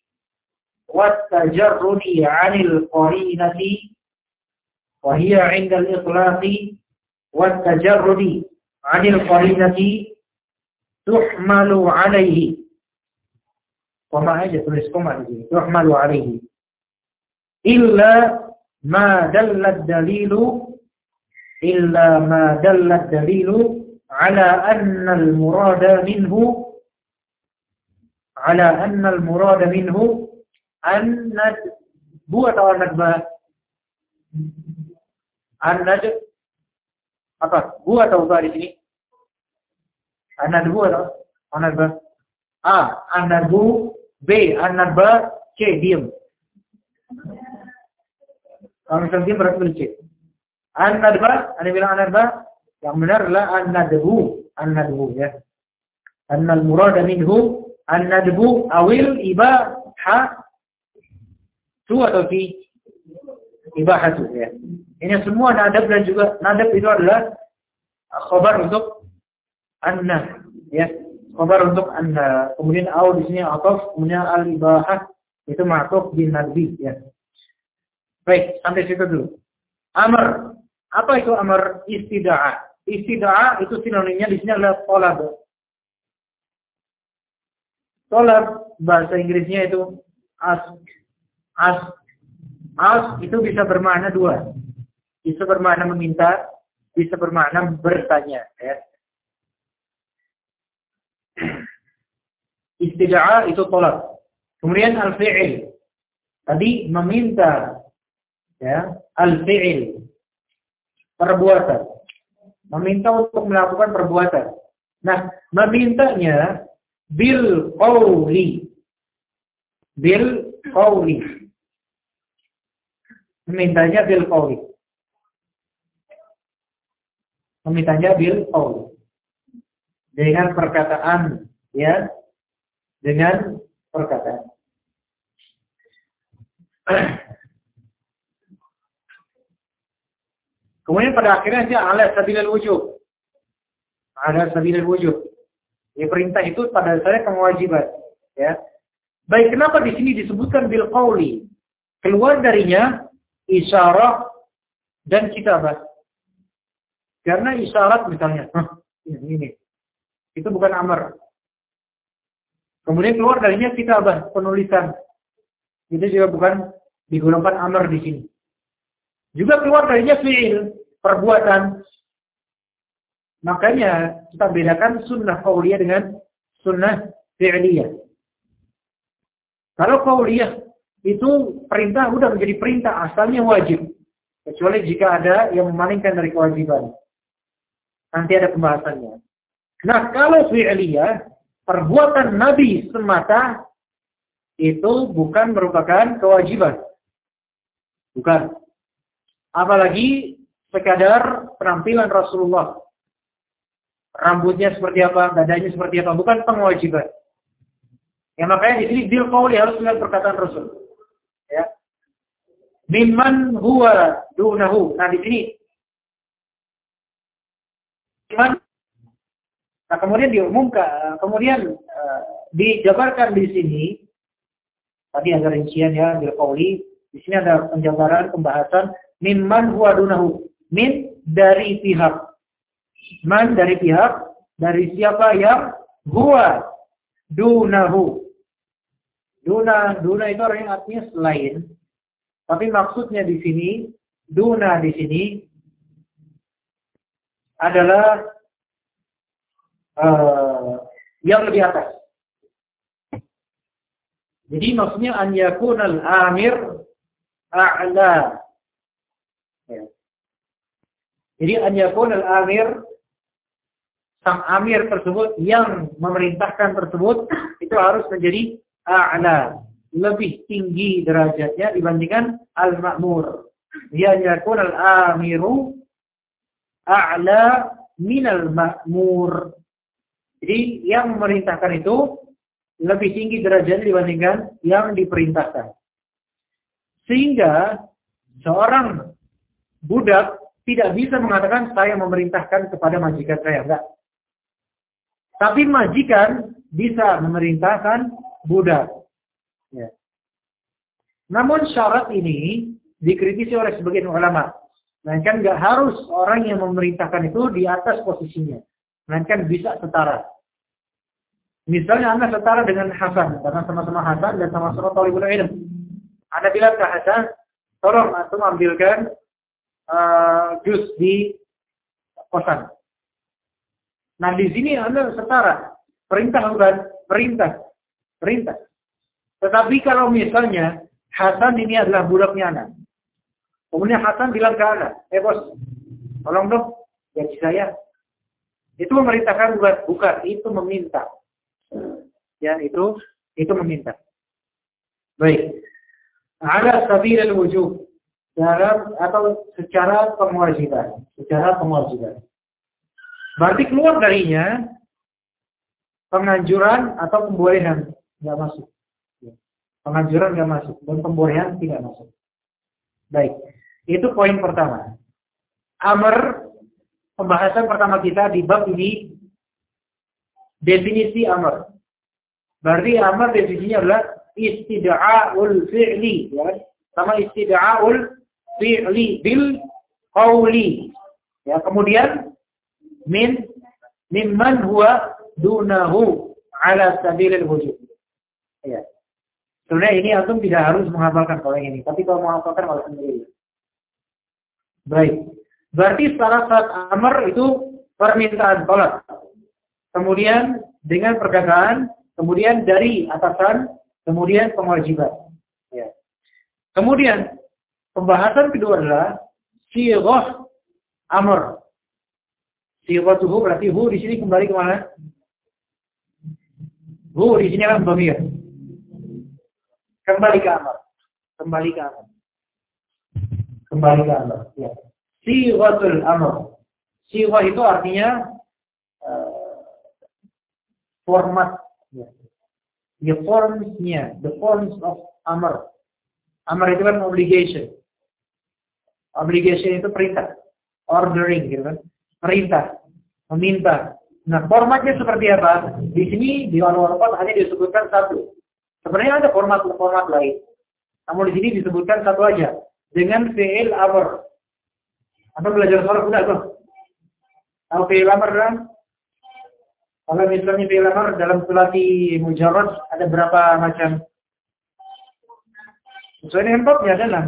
والتجرد عن القرينة وهي عند الإطلاق والتجرد عن القرينة تحمل عليه وما أجل تلسكم عليه تحمل عليه إلا ما دل الدليل إلا ما دل الدليل على أن المراد منه على أن المراد منه أن بو atau an-nadba an-nadb apa bu atau ba di sini an-nadbu atau an-nadba a an-nadbu b an-nadba c diam kalau misalnya diam berarti benar. An-nadba, Anda bilang an-nadba, yang benar adalah an-nadbu, an-nadbu ya. Annal murada minhu an-nadbu awil ibaha tu atau fi ibahatu ya. Ini semua nadab dan juga nadab itu adalah khabar untuk anna ya. Khabar untuk anna. Kemudian aw di sini ataf, kemudian al-ibahah itu ma'tuf bin nadbi ya. Baik, sampai situ dulu. Amr. Apa itu amar istida'ah? Istida'ah itu sinonimnya di sini adalah tolab. Tolab bahasa Inggrisnya itu ask. Ask. Ask itu bisa bermakna dua. Bisa bermakna meminta, bisa bermakna bertanya. Ya. Istida'ah itu tolab. Kemudian al-fi'il. Tadi meminta. Ya, al-fi'il. Perbuatan. Meminta untuk melakukan perbuatan. Nah, memintanya bil qawli. Bil qawli. Memintanya bil qawli. Memintanya bil qawli. Dengan perkataan, ya. Dengan perkataan. Kemudian pada akhirnya dia ala sabilal wujub. Ala sabilal wujub. Ya, perintah itu pada dasarnya kewajiban, ya. Baik, kenapa di sini disebutkan bil qauli? Keluar darinya isyarah dan kitabah. Karena isyarat misalnya, huh, ini. Itu bukan amar. Kemudian keluar darinya kitabah, penulisan. Itu juga bukan digolongkan amr di sini. Juga keluar darinya fi'il, perbuatan. Makanya kita bedakan sunnah qauliyah dengan sunnah fi'liyah. Kalau qauliyah itu perintah udah menjadi perintah, asalnya wajib. Kecuali jika ada yang memalingkan dari kewajiban. Nanti ada pembahasannya. Nah, kalau fi'liyah, perbuatan Nabi semata itu bukan merupakan kewajiban. Bukan. Apalagi sekadar penampilan Rasulullah. Rambutnya seperti apa, dadanya seperti apa, bukan pengwajiban. Ya makanya di sini bil qauli harus dengan perkataan Rasul. Ya. Mimman huwa dunahu. Nah di sini mimman. Nah kemudian diumumkan, kemudian uh, dijabarkan di sini. Tadi ada rincian ya bil qauli. Di sini ada penjabaran pembahasan mimman huwa dunahu. Min dari pihak. Man dari pihak, dari siapa yang huwa dunahu. Duna, duna itu artinya artinya selain. Tapi maksudnya di sini, duna di sini adalah uh, yang lebih atas. Jadi maksudnya an yakunal amir a'la. Ya. Jadi an yakunal amir, sang amir tersebut yang memerintahkan tersebut itu harus menjadi a'la, lebih tinggi derajatnya dibandingkan al-ma'mur. Dia yakun al-amiru a'la minal ma'mur. Jadi yang memerintahkan itu lebih tinggi derajatnya dibandingkan yang diperintahkan. Sehingga seorang budak tidak bisa mengatakan saya memerintahkan kepada majikan saya, enggak. Tapi majikan bisa memerintahkan budak. Ya. Namun syarat ini dikritisi oleh sebagian ulama. Melainkan nggak harus orang yang memerintahkan itu di atas posisinya. Melainkan bisa setara. Misalnya Anda setara dengan Hasan, karena sama-sama Hasan dan sama-sama thalibul ilm. Anda bilang ke Hasan, tolong antum ambilkan uh, jus di kosan. Nah di sini Anda setara, perintah bukan perintah, perintah. Tetapi kalau misalnya Hasan ini adalah budaknya anak, kemudian Hasan bilang ke anak, eh bos, tolong dong gaji saya, itu memerintahkan bukan, bukan, itu meminta, ya itu itu meminta. Baik, ada sabilul wujub dalam atau secara kewajiban, secara kewajiban. Berarti keluar darinya penganjuran atau pembolehan nggak masuk. Penganjuran nggak masuk dan pembolehan tidak masuk. Baik, itu poin pertama. Amr, pembahasan pertama kita di bab ini definisi amr. Berarti amr definisinya adalah istida'aul fi'li, ya. Sama istida'aul fi'li bil qawli. Ya, kemudian min mimman huwa dunahu ala sabilil wujud. Ya. Sebenarnya ini antum tidak harus menghafalkan kalau yang ini, tapi kalau menghafalkan malah sendiri. Baik. Berarti syarat amr itu permintaan tolak. Kemudian dengan perkataan, kemudian dari atasan, kemudian kewajiban. Ya. Kemudian pembahasan kedua adalah sighah amr. Sighatuhu berarti hu di sini kembali ke mana? Hu di sini kan dhamir. Kembali ke amr. Kembali ke amr. Kembali ke amr. Ya. Sighatul amr. Sighah itu artinya uh, format. Ya. The forms-nya, the forms of amr. Amr itu kan obligation. Obligation itu perintah. Ordering gitu kan. Perintah, meminta. Nah, formatnya seperti apa? Di sini di al-warqat hanya disebutkan satu. Sebenarnya ada format-format lain. Namun di sini disebutkan satu aja dengan fi'il amr. Atau belajar surah sudah tuh. Tahu fi'il amr kan? Kalau misalnya fi'il amr dalam sulati mujarrad ada berapa macam? Sesuai dengan babnya adalah.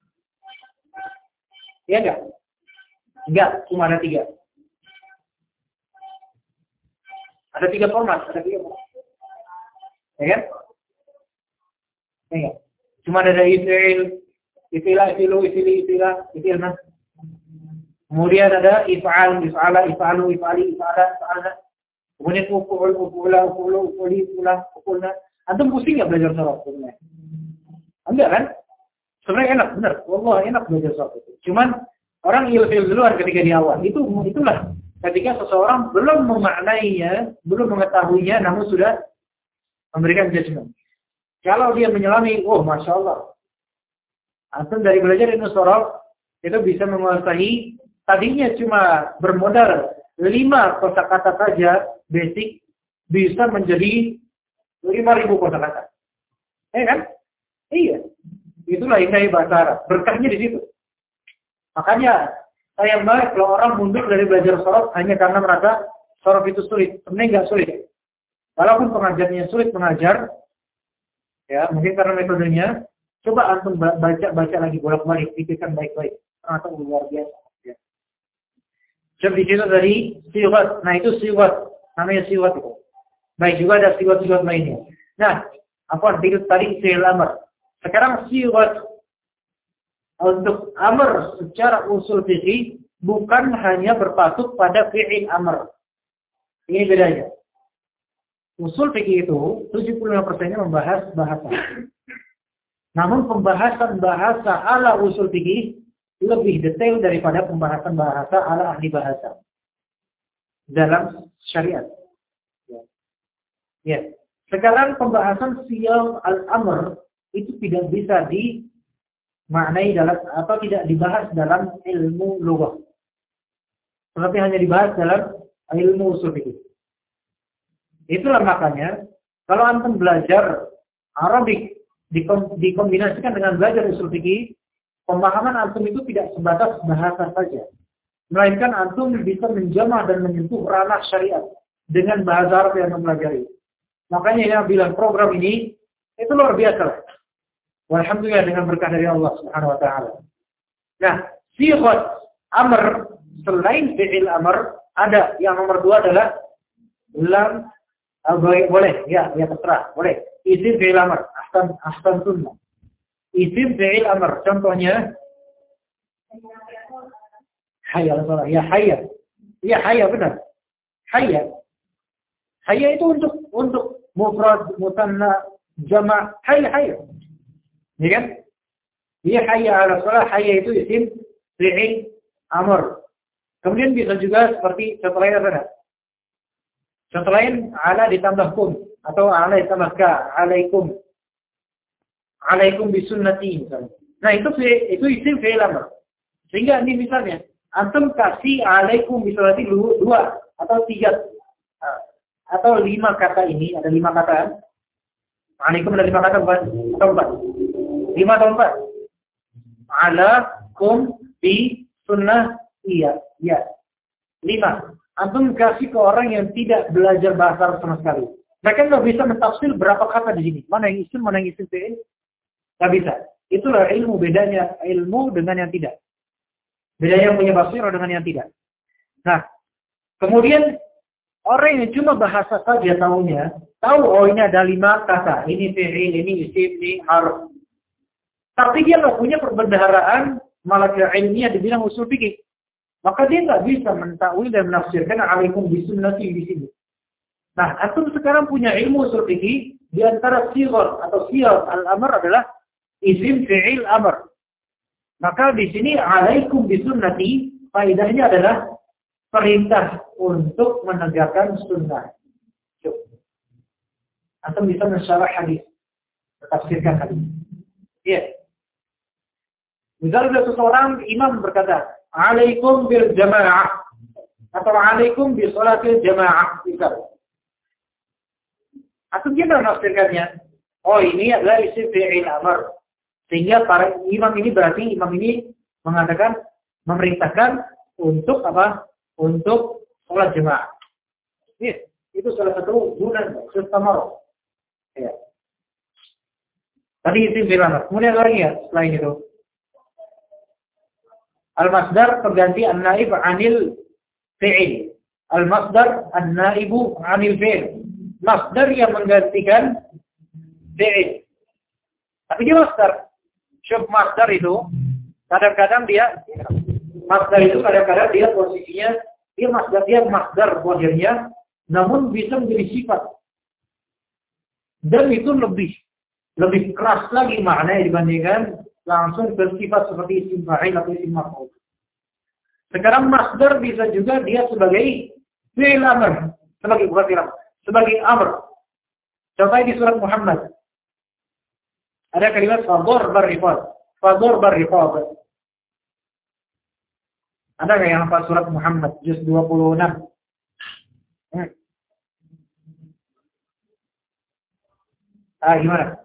Iya enggak? Enggak, cuma ada tiga. Ada tiga format, ada tiga format. Ya kan? Ya, cuma ada ifil, ifilah, ifilu, ifili, ifilah, ifilna. Kemudian ada if'al, if'ala, if'alu, if'ali, if'ala, if'alna. Kemudian uf'ul, uf'ula, uf'ulu, uf'uli, uf'ula, uf'ulna. Antum pusing nggak belajar sorof? Enggak kan? Sebenarnya enak, benar. Wallah enak belajar sorof itu. Cuman orang ilfil duluan ketika di awal. Itu itulah ketika seseorang belum memaknainya, belum mengetahuinya, namun sudah memberikan judgment. Kalau dia menyelami, oh Masya Allah. Antum dari belajar ilmu sorof, itu bisa menguasai, tadinya cuma bermodal lima kosakata saja, basic, bisa menjadi lima ribu kosakata. Eh kan? Iya. Itulah indah bahasa Arab. Berkahnya di situ. Makanya, sayang banget kalau orang mundur dari belajar sorof hanya karena merasa sorof itu sulit. Sebenarnya nggak sulit. Walaupun pengajarnya sulit mengajar, ya, mungkin karena metodenya, coba antum baca-baca lagi bolak-balik, pikirkan baik-baik. Atau luar biasa. Ya. Coba di situ dari siwat. Nah itu siwat, namanya siwat itu. Baik juga ada siwat-siwat lainnya. Nah, apa itu tadi fi'il amr. Sekarang siwat untuk amr secara usul fikih bukan hanya berpatuk pada fi'il amr. Ini bedanya. Usul fikih itu tujuh puluh lima persen-nya membahas bahasa. Namun pembahasan bahasa ala usul fikih lebih detail daripada pembahasan bahasa ala ahli bahasa dalam syariat. Ya. Ya. Sekarang pembahasan siyam al-amr itu tidak bisa dimaknai dalam atau tidak dibahas dalam ilmu lughah. Tetapi hanya dibahas dalam ilmu usul fikih. Itulah makanya kalau antum belajar Arabik dikombinasikan dengan belajar usul fikih, pemahaman antum itu tidak sebatas bahasa saja. Melainkan antum bisa menjamah dan menyentuh ranah syariat dengan bahasa Arab yang mempelajari. Makanya yang bilang program ini itu luar biasa. Walhamdulillah dengan berkah dari Allah Subhanahu wa taala. Nah, sifat amr selain fi'il amr ada yang nomor dua adalah lam. Oh, boleh, boleh, ya, ya terserah, boleh. Isim fi'il amr, ahsan, ahsan sunnah. Isim fi'il amr, contohnya hayya, ya hayya, ya hayya benar, hayya, hayya itu untuk untuk mufrad, musanna, jama', hayya, hayya, ya kan? Ya hayya ala shalah, hayya itu isim fi'il amr. Kemudian bisa juga seperti contohnya apa? Contoh lain, ala ditambah kum, atau ala ditambah ka, alaikum. Alaikum bisunnati misalnya. Nah itu itu isim fi'il amr. Sehingga ini misalnya, antum kasih alaikum bisunnati dua, atau tiga, atau lima kata ini, ada lima kata. Alaikum ada lima kata, bukan? Atau empat? Lima atau empat? Ala, kum, bi, sunnah, iya, iya. Lima. Antum kasih ke orang yang tidak belajar bahasa Arab sama sekali. Mereka nggak bisa mentafsir berapa kata di sini. Mana yang isim, mana yang isim fi'il. Nggak bisa. Itulah ilmu, bedanya ilmu dengan yang tidak. Bedanya yang punya basirah dengan yang tidak. Nah, kemudian orang yang cuma bahasa saja tahunya, tahu oh ini ada lima kata. Ini fi'il, ini isim, ini harf. Tapi dia nggak punya perbendaharaan malah ilmiah dibilang usul fikih. Maka dia nggak bisa mentakwil dan menafsirkan alaikum bisunnati di sini. Nah, antum sekarang punya ilmu usul fikih, di antara sighar atau siyar al-amr adalah isim fi'il amr. Maka di sini alaikum bisunnati, faedahnya adalah perintah untuk menegakkan sunnah. Antum bisa mensyarah hadis, menafsirkan hadis. Iya. Misalnya seseorang imam berkata, alaikum bil jamaah atau alaikum bi sholatil jamaah misal. Atau dia menafsirkannya, oh ini adalah isim fi'il amr. Sehingga para imam ini berarti imam ini mengatakan memerintahkan untuk apa? Untuk sholat jamaah. Yes, itu salah satu gunan sistem. Ya. Tadi isim fi'il amr. Kemudian lagi ya selain itu. Al-masdar pengganti an-naib 'anil fi'il. Al-masdar an-naibu 'anil fi'il. Masdar yang menggantikan fi'il. Tapi dia masdar. Syuf masdar itu kadang-kadang dia masdar itu kadang-kadang dia posisinya dia masdar dia masdar posisinya, namun bisa menjadi sifat. Dan itu lebih lebih keras lagi maknanya dibandingkan langsung bersifat seperti isim fa'il atau isim maf'ul. Sekarang masdar bisa juga dia sebagai fi'il amr, sebagai bukan fi'il amr, sebagai amr. Contohnya di surat Muhammad. Ada kalimat fador barriqad. Fador barriqad. Ada nggak yang hafal surat Muhammad juz dua puluh enam? Hmm. Ah, gimana?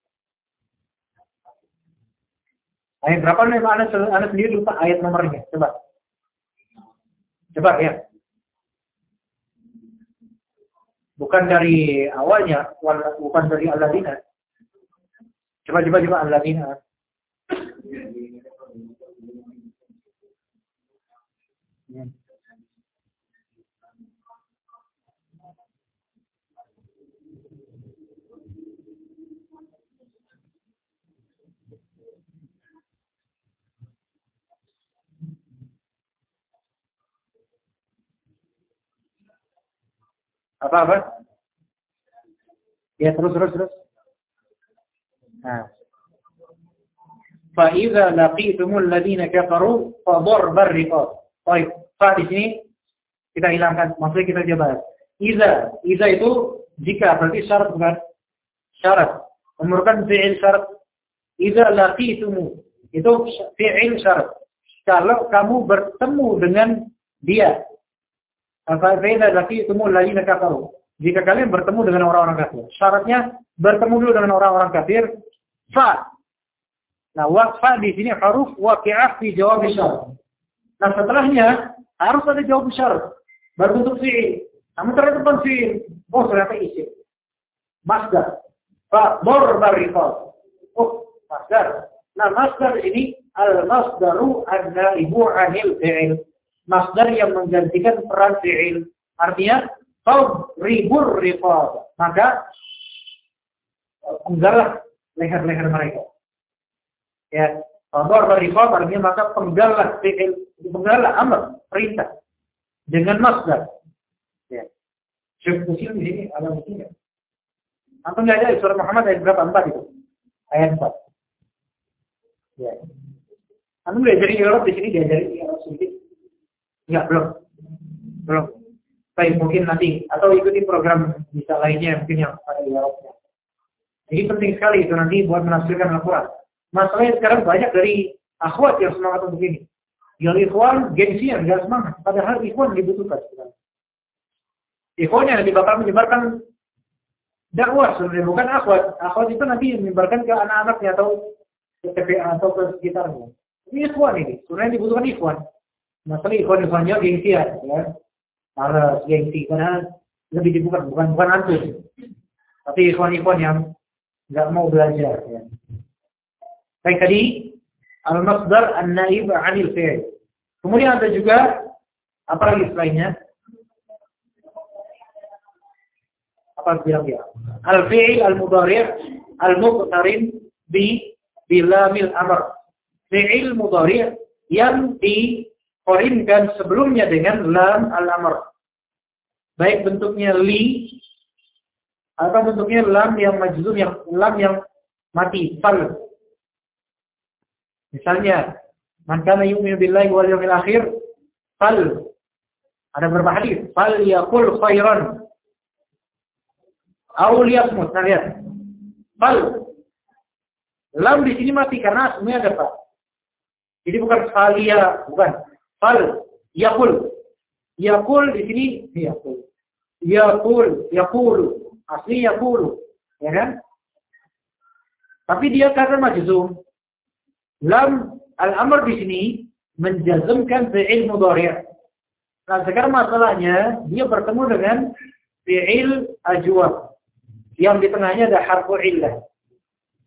Ayat berapa nih? Anda, anda sendiri lupa ayat nomornya. Coba. Coba ya. Bukan dari awalnya, bukan dari alladzina. Coba coba coba alladzina. Ya. Apa-apa? Ya terus terus terus. Nah. Fa idza laqitumul ladzina kafaru fa darbar riqab. Baik, fa di sini kita hilangkan, maksudnya kita coba. Idza, idza itu jika, berarti syarat bukan? Syarat. Memerlukan fi'il syarat. Idza laqitumu itu fi'il syarat. Kalau kamu bertemu dengan dia. Fa idza laqitumul ladzina kafaru. Jika kalian bertemu dengan orang-orang kafir. Syaratnya bertemu dulu dengan orang-orang kafir. Fa. Nah, fa di sini huruf waqi'ah fi jawab syarat. Nah, setelahnya harus ada jawab syarat. Berbentuk fi'il. Namun ternyata bukan fi'il. Oh, ternyata isim. Masdar. Fa darbar riqab. Oh, masdar. Nah, masdar ini al-masdaru an-naibu 'anil fi'il. Masdar yang menggantikan peran fi'il. Artinya Fadribur riqab. Maka penggallah leher-leher mereka. Ya, fadribur riqab artinya maka penggallah fi'il, penggallah amr, perintah dengan masdar. Ya. Syekh Musil di sini ada mestinya. Antum enggak ada surah Muhammad ayat berapa? empat itu. Ayat empat. Ya. Antum diajari Arab di sini diajari Arab sedikit. Enggak, belum. Belum. Baik, mungkin nanti atau ikuti program bisa lainnya mungkin yang pada Eropa. Jadi penting sekali itu nanti buat menafsirkan Al-Quran. Masalahnya sekarang banyak dari akhwat yang semangat untuk ini. Yang ikhwan gengsian, nggak semangat. Padahal ikhwan dibutuhkan. Ikhwan yang bakal menyebarkan dakwah sebenarnya bukan akhwat. Akhwat itu nanti menyebarkan ke anak-anaknya atau ke T P A atau ke sekitarnya. Ini ikhwan ini, sebenarnya dibutuhkan ikhwan. Masalah ikhwan-ikhwannya gengsian, ya. Malas, gengsi, karena lebih dibuka, bukan bukan antus. Tapi ikhwan-ikhwan yang nggak mau belajar. Ya. Baik tadi, al-masdar an-naib 'anil fi'il. Kemudian ada juga, apa lagi selainnya? Apa bilang dia? Al-fi'il al-mudhari' al-muqtarin bi bilamil amr. Fi'il mudhari' yang di korinkan sebelumnya dengan lam al-amr. Baik bentuknya li atau bentuknya lam yang majzum, yang lam yang mati, fal. Misalnya, man kana yu'minu billahi wal yawmil akhir, fal. Ada beberapa hadis, fal yaqul khairan aw liyasmut. Nah, lihat. Fal. Lam di sini mati karena aslinya ada fa. Jadi bukan falia, bukan. Fal, yakul, yakul di sini yakul, yakul, yakul, asli yakul, ya kan? Tapi dia karena majzum, lam al-amr di sini menjazmkan fi'il mudhari'. Nah sekarang masalahnya dia bertemu dengan fi'il ajwab yang di tengahnya ada harfu illah.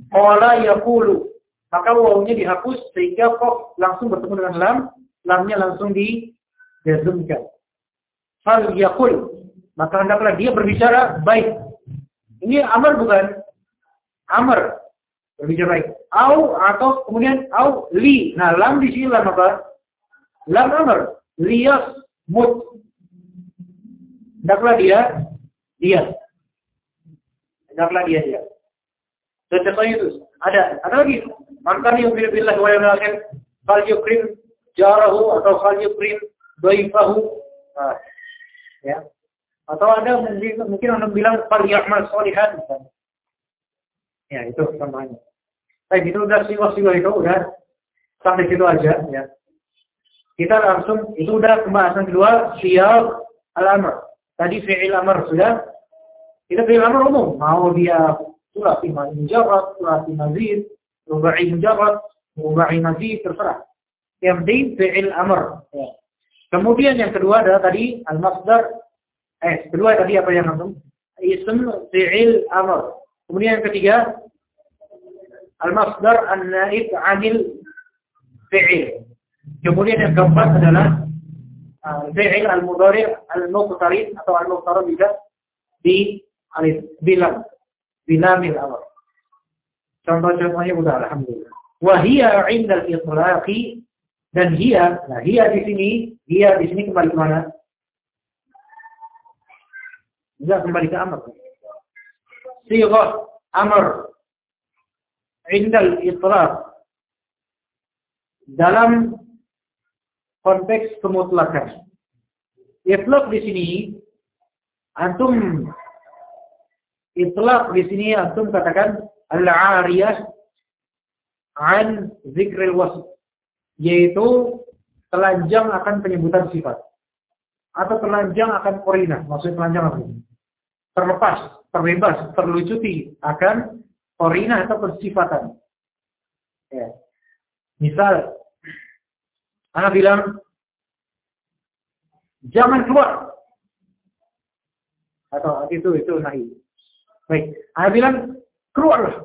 qala yaqulu, maka wawunya dihapus sehingga qaf langsung bertemu dengan lam, lamnya langsung dijazmkan. Fal yaqul, maka hendaklah dia berbicara baik. Ini amar bukan? Amar. Berbicara baik. Au atau kemudian au li. Nah, lam di sini lam apa? Lam amar. Liyas mut. Hendaklah dia dia. Hendaklah dia dia. Contohnya itu ada. Ada lagi. Man kana yu'minu billahi wal yawmil akhir fal yukrim jarahu atau fal yukrim dhaifahu. Nah, ya. Atau ada mungkin, mungkin orang bilang fal ya'mal sholihan. Ya, itu contohnya. Baik, itu udah siwa-siwa itu udah sampai situ aja ya. Kita langsung itu udah pembahasan kedua siyaq al-amr. Tadi fi'il amr sudah. Kita fi'il amr umum, mau dia sulasi mujarrad, sulasi mazid, ruba'i mujarrad, ruba'i mazid, terserah. Yang penting fi'il amr. Ya. Kemudian yang kedua adalah tadi al-masdar. Eh, kedua tadi apa yang langsung? Ism fi'il amr. Kemudian yang ketiga al-masdar an-naib 'anil fi'il. Kemudian yang keempat adalah uh, fi'il al-mudhari' al-muqtarid atau al-muqtarad juga di alif bilam bilamil amr. Contoh-contohnya udah alhamdulillah. Wa hiya 'inda al-itlaqi, dan hiya, nah hiya di sini, hiya di sini kembali ke mana? Enggak, kembali ke amr. Sighah amr indal itlaq, dalam konteks kemutlakan. Itlaq di sini antum itlaq di sini antum katakan al-'ariyah an zikril wasf, yaitu telanjang akan penyebutan sifat atau telanjang akan qarinah. Maksudnya telanjang apa? Terlepas, terbebas, terlucuti akan qarinah atau persifatan. Ya. Misal, anak bilang, jangan keluar. Atau itu itu nahi. Baik, anak bilang, keluarlah.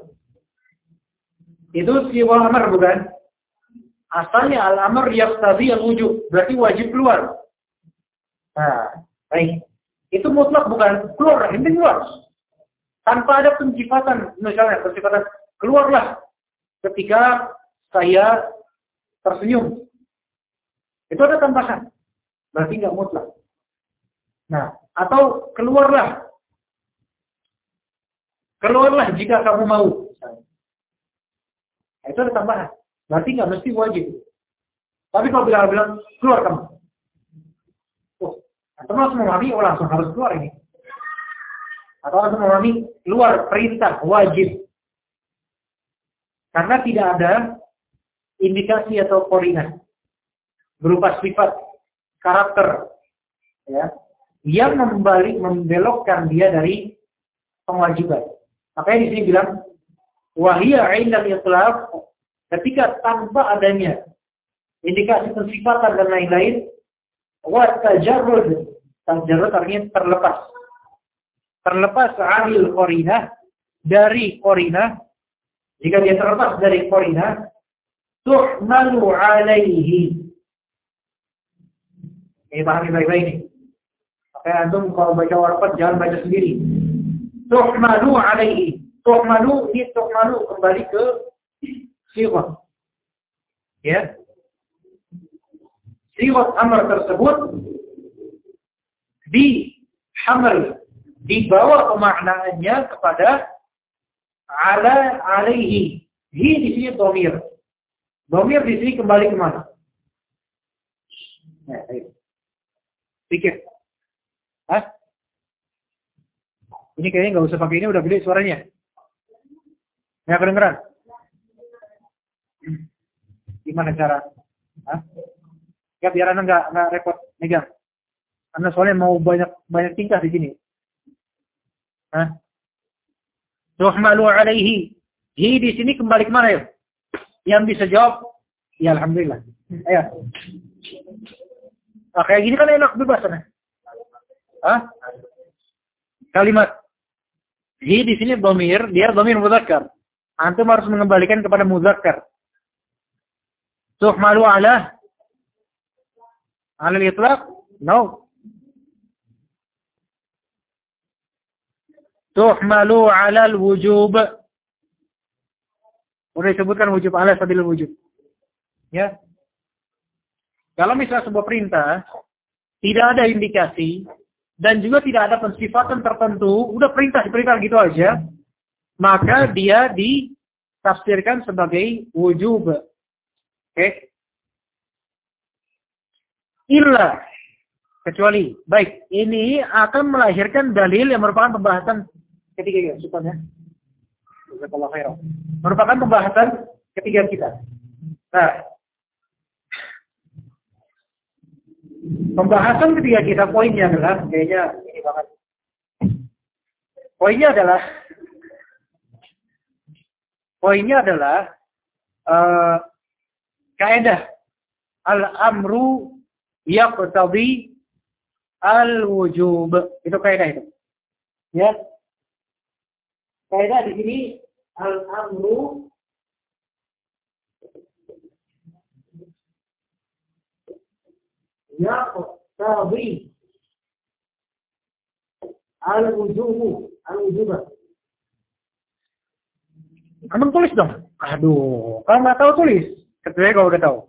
Itu siwa amar bukan? Asalnya al-amr yaqtadi al-wujub, berarti wajib keluar. Nah, baik. Itu mutlak bukan? Keluar, ini keluar. Tanpa ada pensifatan, misalnya pensifatan, keluarlah ketika saya tersenyum. Itu ada tambahan. Berarti nggak mutlak. Nah, atau keluarlah. Keluarlah jika kamu mau. Nah, itu ada tambahan. Berarti nggak mesti wajib. Tapi kalau bilang-bilang, keluar kamu. Oh, atau langsung memahami, oh langsung harus keluar ini. Atau langsung memahami, keluar perintah, wajib. Karena tidak ada indikasi atau koordinat berupa sifat, karakter, ya, yang membalik, membelokkan dia dari kewajiban. Makanya di sini bilang, wahia 'indal itlaq, ketika tanpa adanya indikasi pensifatan dan lain-lain, wa tajarrud, tajarrud artinya terlepas. Terlepas 'anil qarinah, dari qarinah. Jika dia terlepas dari qarinah, tuhmalu 'alaihi. Ini pahami baik-baik ini. Makanya antum kalau baca warqat jangan baca sendiri. Tuhmalu 'alaihi. Tuhmalu, ini tuhmalu kembali ke sighah. Ya. Sighah amr tersebut dihamal, dibawa pemaknaannya kepada ala alaihi. Hi di sini dhamir. Dhamir di sini kembali ke mana? Nah, ayo. Pikir. Hah? Ini kayaknya nggak usah pakai ini, udah gede suaranya. Nggak kedengeran? Gimana cara? Hah? Ya biar anda nggak nggak repot megang. Anda soalnya mau banyak banyak tingkah di sini. Hah? Tuhmalu 'alaihi. Hi di sini kembali ke mana ya? Yang bisa jawab? Ya alhamdulillah. Ayo. Nah, kayak gini kan enak bebas kan? Hah? Kalimat hi di sini dhamir, dia dhamir mudzakkar. Antum harus mengembalikan kepada muzakkar. Tuhmalu ala ala al-itlaq? No. Tuhmalu ala al-wujub. Udah disebutkan wujub ala sabil wujub. Ya. Kalau misalnya sebuah perintah tidak ada indikasi dan juga tidak ada pensifatan tertentu, udah perintah perintah gitu aja, maka dia ditafsirkan sebagai wujub. Oke? Okay? Illa, kecuali, baik, ini akan melahirkan dalil yang merupakan pembahasan ketiga ya, supaya merupakan pembahasan ketiga kita. Nah, pembahasan ketiga kita poinnya adalah, kayaknya ini banget. Poinnya adalah, poinnya adalah uh, kaidah al-amru yaqtadi al-wujub. Itu kaidah itu. Ya. Kaidah di sini al-amru yaqtadi al-wujub, al-wujub. Kamu tulis dong. Aduh, kalau nggak tahu tulis. Kecuali kalau udah tahu.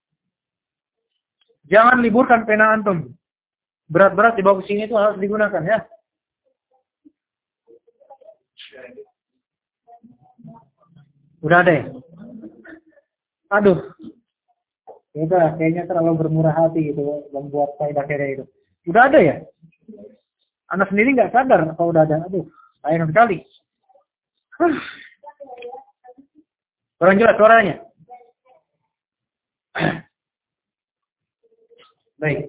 Jangan liburkan pena antum. Berat-berat dibawa ke sini itu harus digunakan ya. Udah ada ya? Aduh. Itu kayaknya terlalu bermurah hati gitu membuat kaidah kaidah itu. Udah ada ya? Anak sendiri nggak sadar kalau udah ada. Aduh, sayang sekali. Huh. Kurang jelas suaranya. Baik.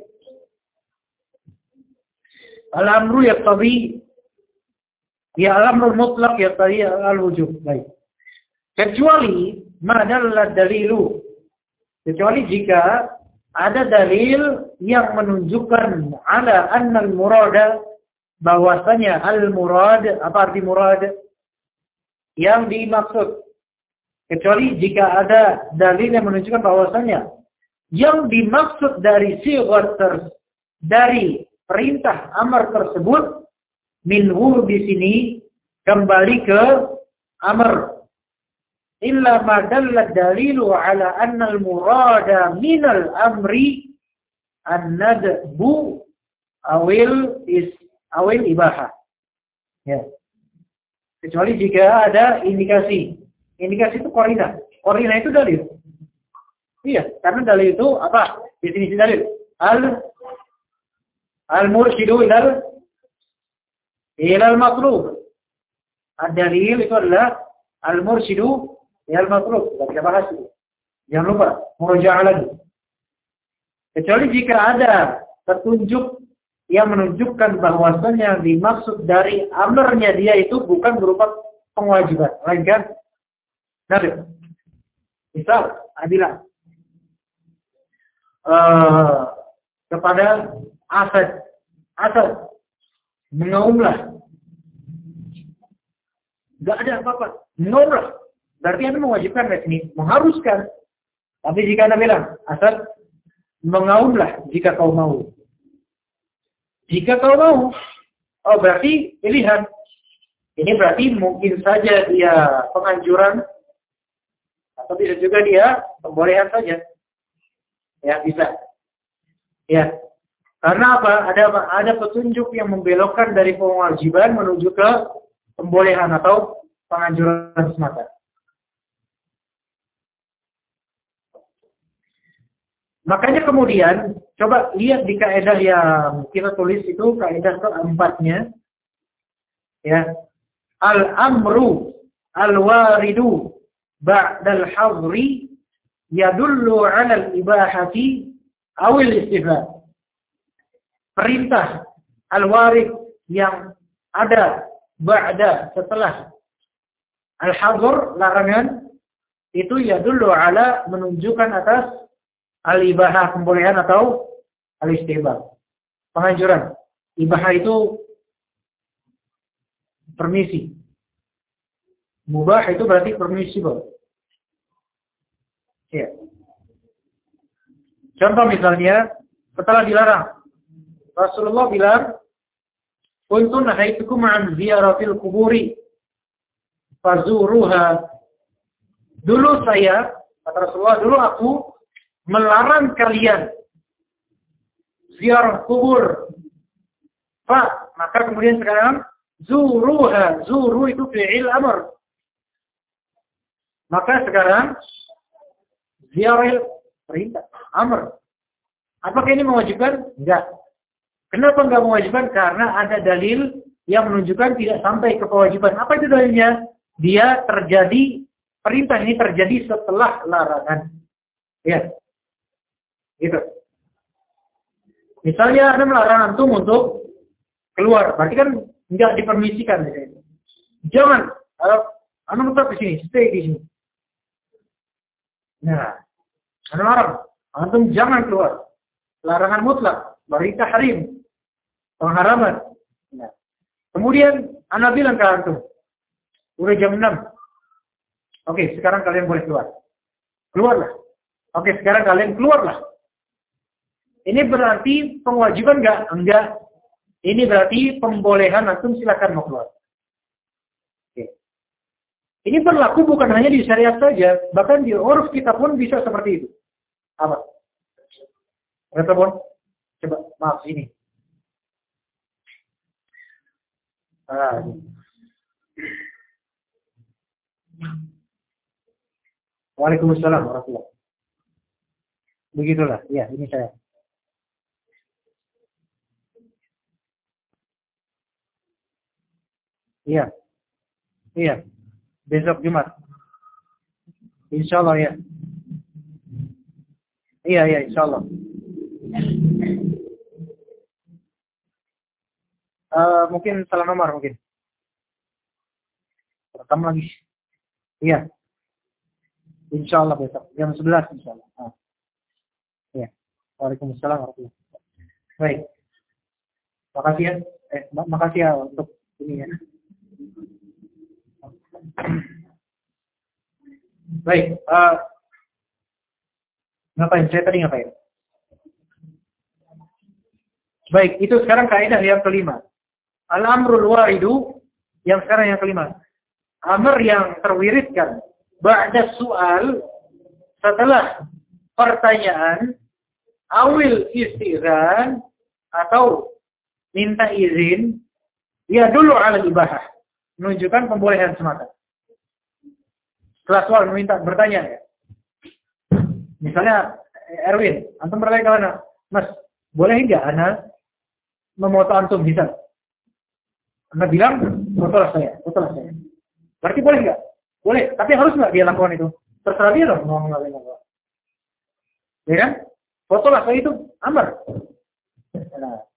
Al-amru yaqtadi ya al-amru mutlaq yaqtadi al-wujub. Baik. Kecuali ma dalla dalilu. Kecuali jika ada dalil yang menunjukkan ala anna al-murada, bahwasanya al-murad, apa arti murad? Yang dimaksud. Kecuali jika ada dalil yang menunjukkan bahwasanya yang dimaksud dari sigat ter, dari perintah amar tersebut minhu di sini kembali ke amar. Illa ma dalla dalilu ala anna al-murada min al-amri an-nadbu awil is awil ibahah. Ya. Kecuali jika ada indikasi. Indikasi itu korina. Korina itu dalil. Iya, karena dalil itu apa? Definisi dalil. Al al-mursyidu ilal ilal matlub. Ad-dalil itu adalah al-mursyidu ilal matlub. Kita bisa bahas itu. Jangan lupa, murojaah lagi. Kecuali jika ada petunjuk yang menunjukkan bahwasanya dimaksud dari amarnya dia itu bukan berupa kewajiban, melainkan dalil. Misal, adilah uh, kepada Asad, Asad mengaumlah, nggak ada apa-apa, mengaumlah. Berarti Anda mewajibkan di sini, mengharuskan. Tapi jika Anda bilang, Asad mengaumlah jika kau mau. Jika kau mau, oh berarti pilihan. Ini berarti mungkin saja dia penganjuran, atau bisa juga dia pembolehan saja. Ya, bisa. Ya. Karena apa? Ada ada petunjuk yang membelokkan dari kewajiban menuju ke pembolehan atau penganjuran semata. Makanya kemudian, coba lihat di kaidah yang kita tulis itu, kaidah keempatnya. Ya. Al-amru al-waridu ba'dal hadri yadullu 'ala al-ibahati aw al-istifad. Perintah al-warid yang ada ba'da, setelah al-hadr, larangan, itu yadullu 'ala, menunjukkan atas al-ibahah, pembolehan atau al-istihbab, penganjuran. Ibahah itu permisi. Mubah itu berarti permissible. Ya. Contoh misalnya, setelah dilarang, Rasulullah bilang, "Kuntu nahaitukum an ziyaratil kuburi, fazuruha." Dulu saya, kata Rasulullah, dulu aku melarang kalian ziarah kubur. Fa, maka kemudian sekarang zuruha, zuru itu fi'il amr. Maka sekarang ziarah perintah, amr. Apakah ini mewajibkan? Enggak. Kenapa enggak mewajibkan? Karena ada dalil yang menunjukkan tidak sampai ke kewajiban. Apa itu dalilnya? Dia terjadi, perintah ini terjadi setelah larangan. Ya. Gitu. Misalnya Anda melarang antum untuk keluar, berarti kan enggak dipermisikan. Jangan, Anda tetap di sini, stay di sini. Nah, Anda larang, antum jangan keluar. Larangan mutlak, bari tahrim, pengharaman. Nah. Kemudian Anda bilang ke antum, udah jam enam. Oke, sekarang kalian boleh keluar. Keluarlah. Oke, sekarang kalian keluarlah. Ini berarti pengajiban enggak? Enggak. Ini berarti pembolehan, antum silakan mau keluar. Oke. Ini berlaku bukan hanya di syariat saja, bahkan di uruf kita pun bisa seperti itu. Apa? Telepon? Coba, maaf ini. Ah. Waalaikumsalam warahmatullahi. Begitulah, ya ini saya. Iya, iya. Besok Jumat. Insya Allah ya. Iya, iya, insya Allah. Uh, mungkin salah nomor mungkin. Rekam lagi. Iya. Insya Allah besok. Jam sebelas insya Allah. Ah. Iya. Waalaikumsalam warahmatullahi wabarakatuh. Baik. Makasih ya. Eh, mak makasih ya untuk ini ya. Baik. Uh, ngapain? Saya tadi ngapain? Baik. Itu sekarang kaidah yang kelima. Al-amrul waridu, yang sekarang yang kelima. Amr yang terwiridkan ba'da su'al, setelah pertanyaan, awil istizan, atau minta izin, ya dulu ala ibahah, menunjukkan pembolehan semata. Setelah soal meminta bertanya ya. Misalnya Erwin, antum bertanya ke mana? Mas, boleh enggak ana memoto antum bisa? Anda bilang, fotolah saya, fotolah saya. Berarti boleh enggak? Boleh, tapi harus enggak dia lakukan itu? Terserah dia dong mau ngelakuin apa. Ya kan? Fotolah saya itu amar. Nah.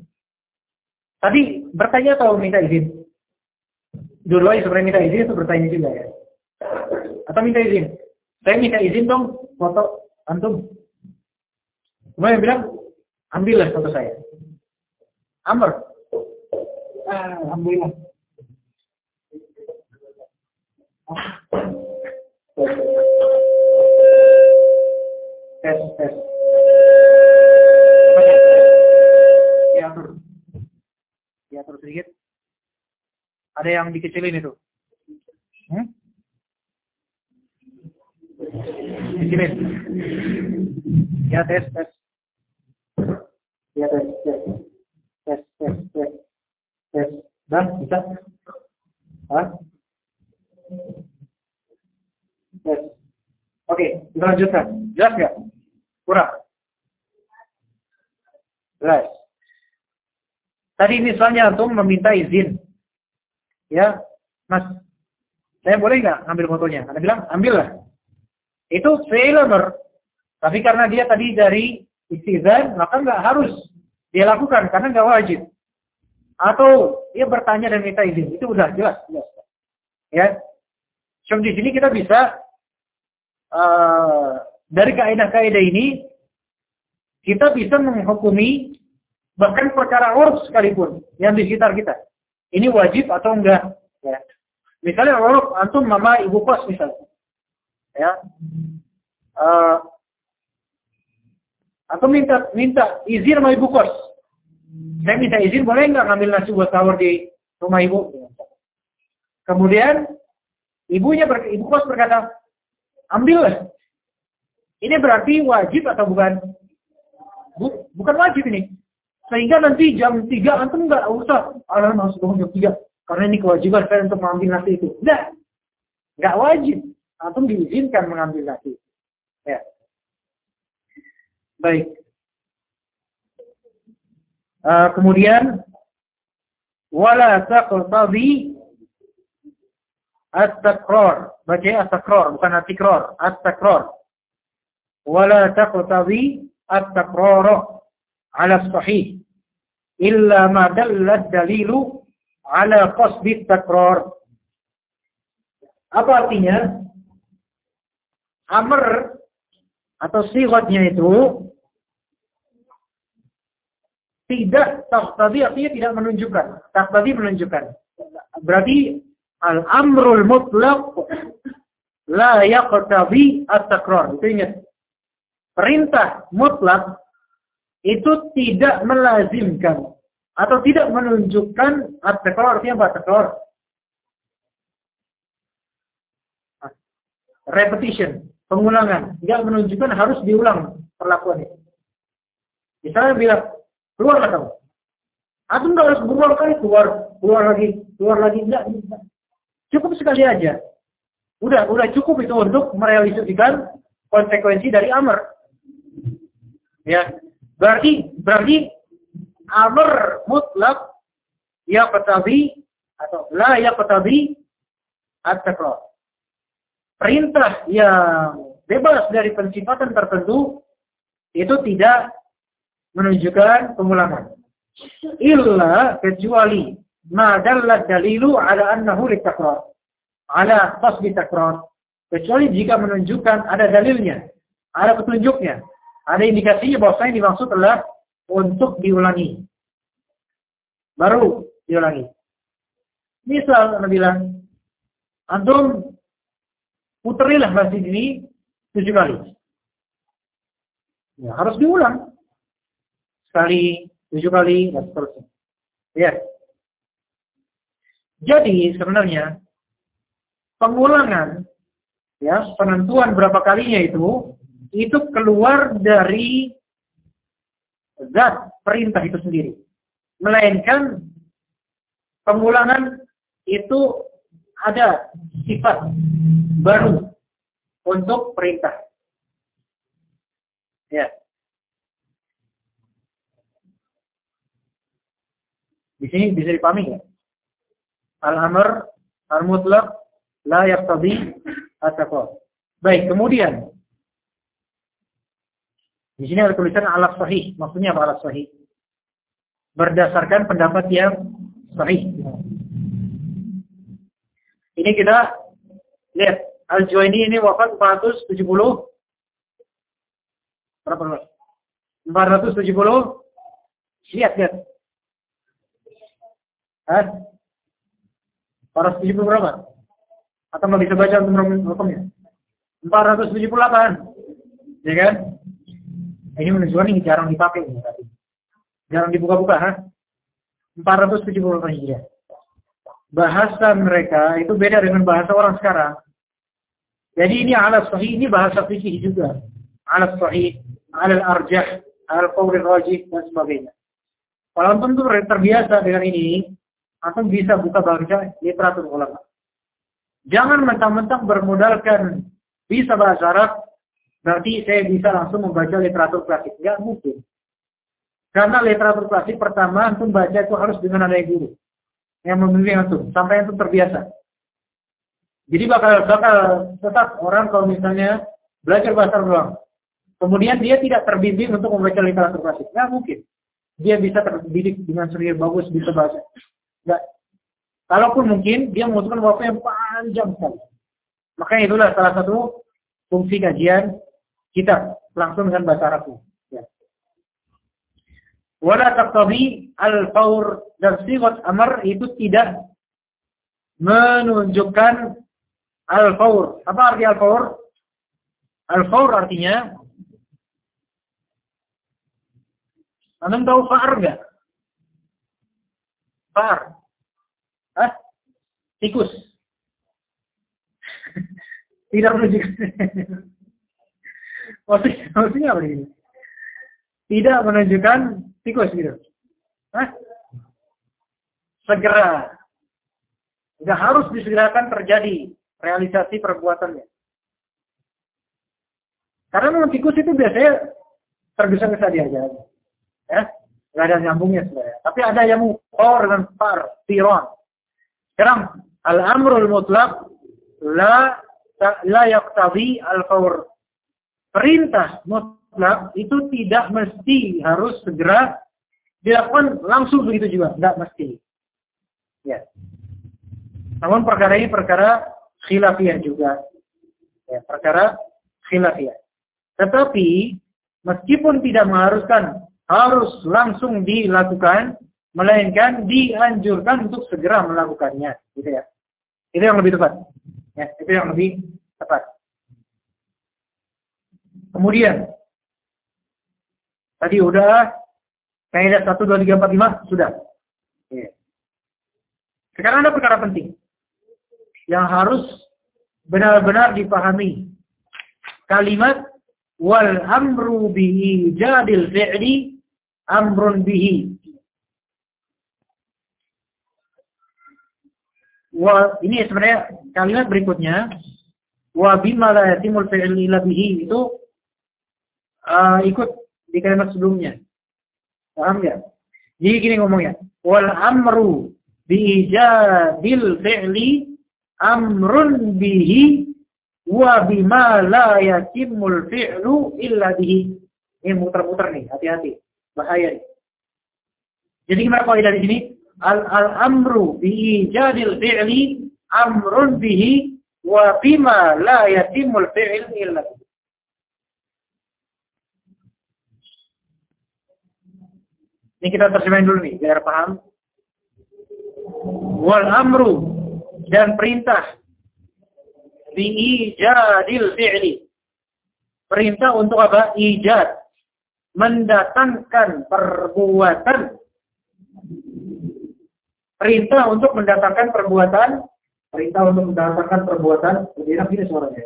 Tadi bertanya atau minta izin? Dua-duanya sebenarnya minta izin atau bertanya juga ya? Atau minta izin? Saya minta izin dong foto antum. Kemudian bilang, ambillah foto saya. Amr. Ah, alhamdulillah. Tes, tes. Diatur. Diatur sedikit. Ada yang dikecilin itu. Hmm? Dikecilin. Ya, tes, tes. Ya, tes, tes. Tes, tes, tes. Tes. Dan, bisa? Hah? Tes. Oke, kita lanjutkan. Jelas nggak? Kurang? Jelas. Tadi misalnya antum meminta izin. Ya, Mas, saya boleh nggak ambil fotonya? Anda bilang, ambillah. Itu fi'il amr. Tapi karena dia tadi dari istizan, maka nggak harus dia lakukan karena nggak wajib. Atau dia bertanya dan minta izin, itu udah jelas, jelas. Ya, cuma di sini kita bisa uh, dari kaidah-kaidah ini kita bisa menghukumi bahkan perkara uruf sekalipun yang di sekitar kita. Ini wajib atau enggak? Ya. Misalnya kalau antum mama ibu kos misalnya, ya, uh, atau minta minta izin sama ibu kos. Saya minta izin boleh nggak ngambil nasi buat sahur di rumah ibu? Kemudian ibunya ber, ibu kos berkata, ambillah. Ini berarti wajib atau bukan? Bu, bukan wajib ini. Sehingga nanti jam tiga antum nggak usah alarm harus bangun jam tiga. Karena ini kewajiban saya untuk mengambil nasi itu. Enggak. Enggak wajib. Antum diizinkan mengambil nasi. Ya. Baik. Uh, kemudian wala taqtadi at-takrar. Baca at-takrar bukan at-tikrar, at-takrar. Wala taqtadi at-takrar ala sahih illa ma dalla ad-dalilu ala qasdi at-takrar. Apa artinya? Amr atau sigatnya itu tidak taqtadi, artinya tidak menunjukkan. Taqtadi menunjukkan. Berarti al-amrul mutlaq la yaqtadi at-takrar. Itu ingat. Perintah mutlak itu tidak melazimkan atau tidak menunjukkan at-takrar. Artinya apa takrar? Repetition, pengulangan. Tidak menunjukkan harus diulang perlakuannya. Misalnya bilang, keluarlah kamu. Atau enggak harus berulang kali keluar, keluar lagi, keluar lagi. Enggak, enggak. Cukup sekali aja. Udah, udah cukup itu untuk merealisasikan konsekuensi dari amr. Ya, berarti berarti amr mutlak ya qatabi atau la ya qatabi at-takrar. Perintah yang bebas dari pensifatan tertentu itu tidak menunjukkan pengulangan. Illa kecuali ma dalla dalilu ala annahu litakrar. Ala qasdi takrar. Kecuali jika menunjukkan ada dalilnya, ada petunjuknya, ada indikasinya bahwa yang dimaksud adalah untuk diulangi. Baru diulangi. Misal Anda bilang, antum puterilah masjid ini tujuh kali. Ya, harus diulang. Sekali, tujuh kali, dan seterusnya. Ya. Jadi sebenarnya pengulangan, ya, penentuan berapa kalinya itu, itu keluar dari zat perintah itu sendiri. Melainkan pengulangan itu ada sifat baru untuk perintah. Ya. Di sini bisa dipahami ya? Al-amr al-mutlaq la yaqtadi at-takrar. Baik, kemudian di sini ada tulisan ala sahih. Maksudnya apa ala sahih? Berdasarkan pendapat yang sahih. Ini kita lihat Al-Juwaini ini wafat empat ratus tujuh puluh berapa? empat ratus tujuh puluh. Lihat, lihat. Hah? empat ratus tujuh puluh berapa? Atau nggak bisa baca untuk hukumnya? empat ratus tujuh puluh delapan. Ya kan? Ini menunjukkan ini jarang dipakai ini tadi. Jarang dibuka-buka, ha? empat ratus tujuh puluh delapan Hijriah. Bahasa mereka itu beda dengan bahasa orang sekarang. Jadi ini ala sahih, ini bahasa fikih juga. Ala sahih, ala al-arjah, ala al-qawl rajih dan sebagainya. Kalau antum tuh terbiasa dengan ini, antum bisa buka baca literatur ulama. Jangan mentang-mentang bermodalkan bisa bahasa Arab, berarti saya bisa langsung membaca literatur klasik. Enggak mungkin. Karena literatur klasik pertama antum baca itu harus dengan ada guru yang membimbing antum sampai antum terbiasa. Jadi bakal bakal tetap orang kalau misalnya belajar bahasa Arab doang, kemudian dia tidak terbimbing untuk membaca literatur klasik. Enggak mungkin. Dia bisa terdidik dengan sendiri bagus bisa bahasa. Enggak. Kalaupun mungkin dia membutuhkan waktu yang panjang sekali. Makanya itulah salah satu fungsi kajian kita langsung dengan bahasa Arab. Ya. Wala taqtabi al-fawr dan sigat amr itu tidak menunjukkan al-fawr. Apa arti al-fawr? Al-fawr artinya, Anda tahu fa'ar enggak? Fa'ar. Hah? Tikus. Tidak menunjukkan. Maksudnya, maksudnya apa ini? Tidak menunjukkan tikus gitu. Hah? Segera. Tidak harus disegerakan terjadi realisasi perbuatannya. Karena memang tikus itu biasanya tergesa-gesa dia aja. Ya, nggak ada nyambungnya sebenarnya. Tapi ada yang mukor dengan par, tiron. Sekarang al-amrul mutlaq la la yaqtadi al-fawr. Perintah mutlak itu tidak mesti harus segera dilakukan langsung begitu juga, tidak mesti. Ya. Namun perkara ini perkara khilafiyah juga. Ya, perkara khilafiyah. Tetapi meskipun tidak mengharuskan harus langsung dilakukan, melainkan dianjurkan untuk segera melakukannya, gitu ya. Itu yang lebih tepat. Ya, itu yang lebih tepat. Kemudian tadi udah kaidah satu, dua, tiga, empat, lima sudah. Ya. Sekarang ada perkara penting yang harus benar-benar dipahami. Kalimat wal amru bihi jadil fi'li amrun bihi. Wa, ini sebenarnya kalimat berikutnya wa bima la yatimul fi'l illa bihi itu uh, ikut di kalimat sebelumnya. Paham ya? Jadi gini ngomongnya, wal amru bi ijadil fi'li amrun bihi wa bima la yatimul fi'lu illa bihi. Ini muter-muter nih, hati-hati. Bahaya nih. Jadi gimana kaidah di sini? Al-amru bi ijadil fi'li amrun bihi wa bima la yatimul fi'l illa bihi. Ini kita terjemahin dulu nih, biar paham. Wal amru dan perintah bi ijadil fi'li. Perintah untuk apa? Ijad. Mendatangkan perbuatan. Perintah untuk mendatangkan perbuatan. Perintah untuk mendatangkan perbuatan. Lebih enak ini suaranya.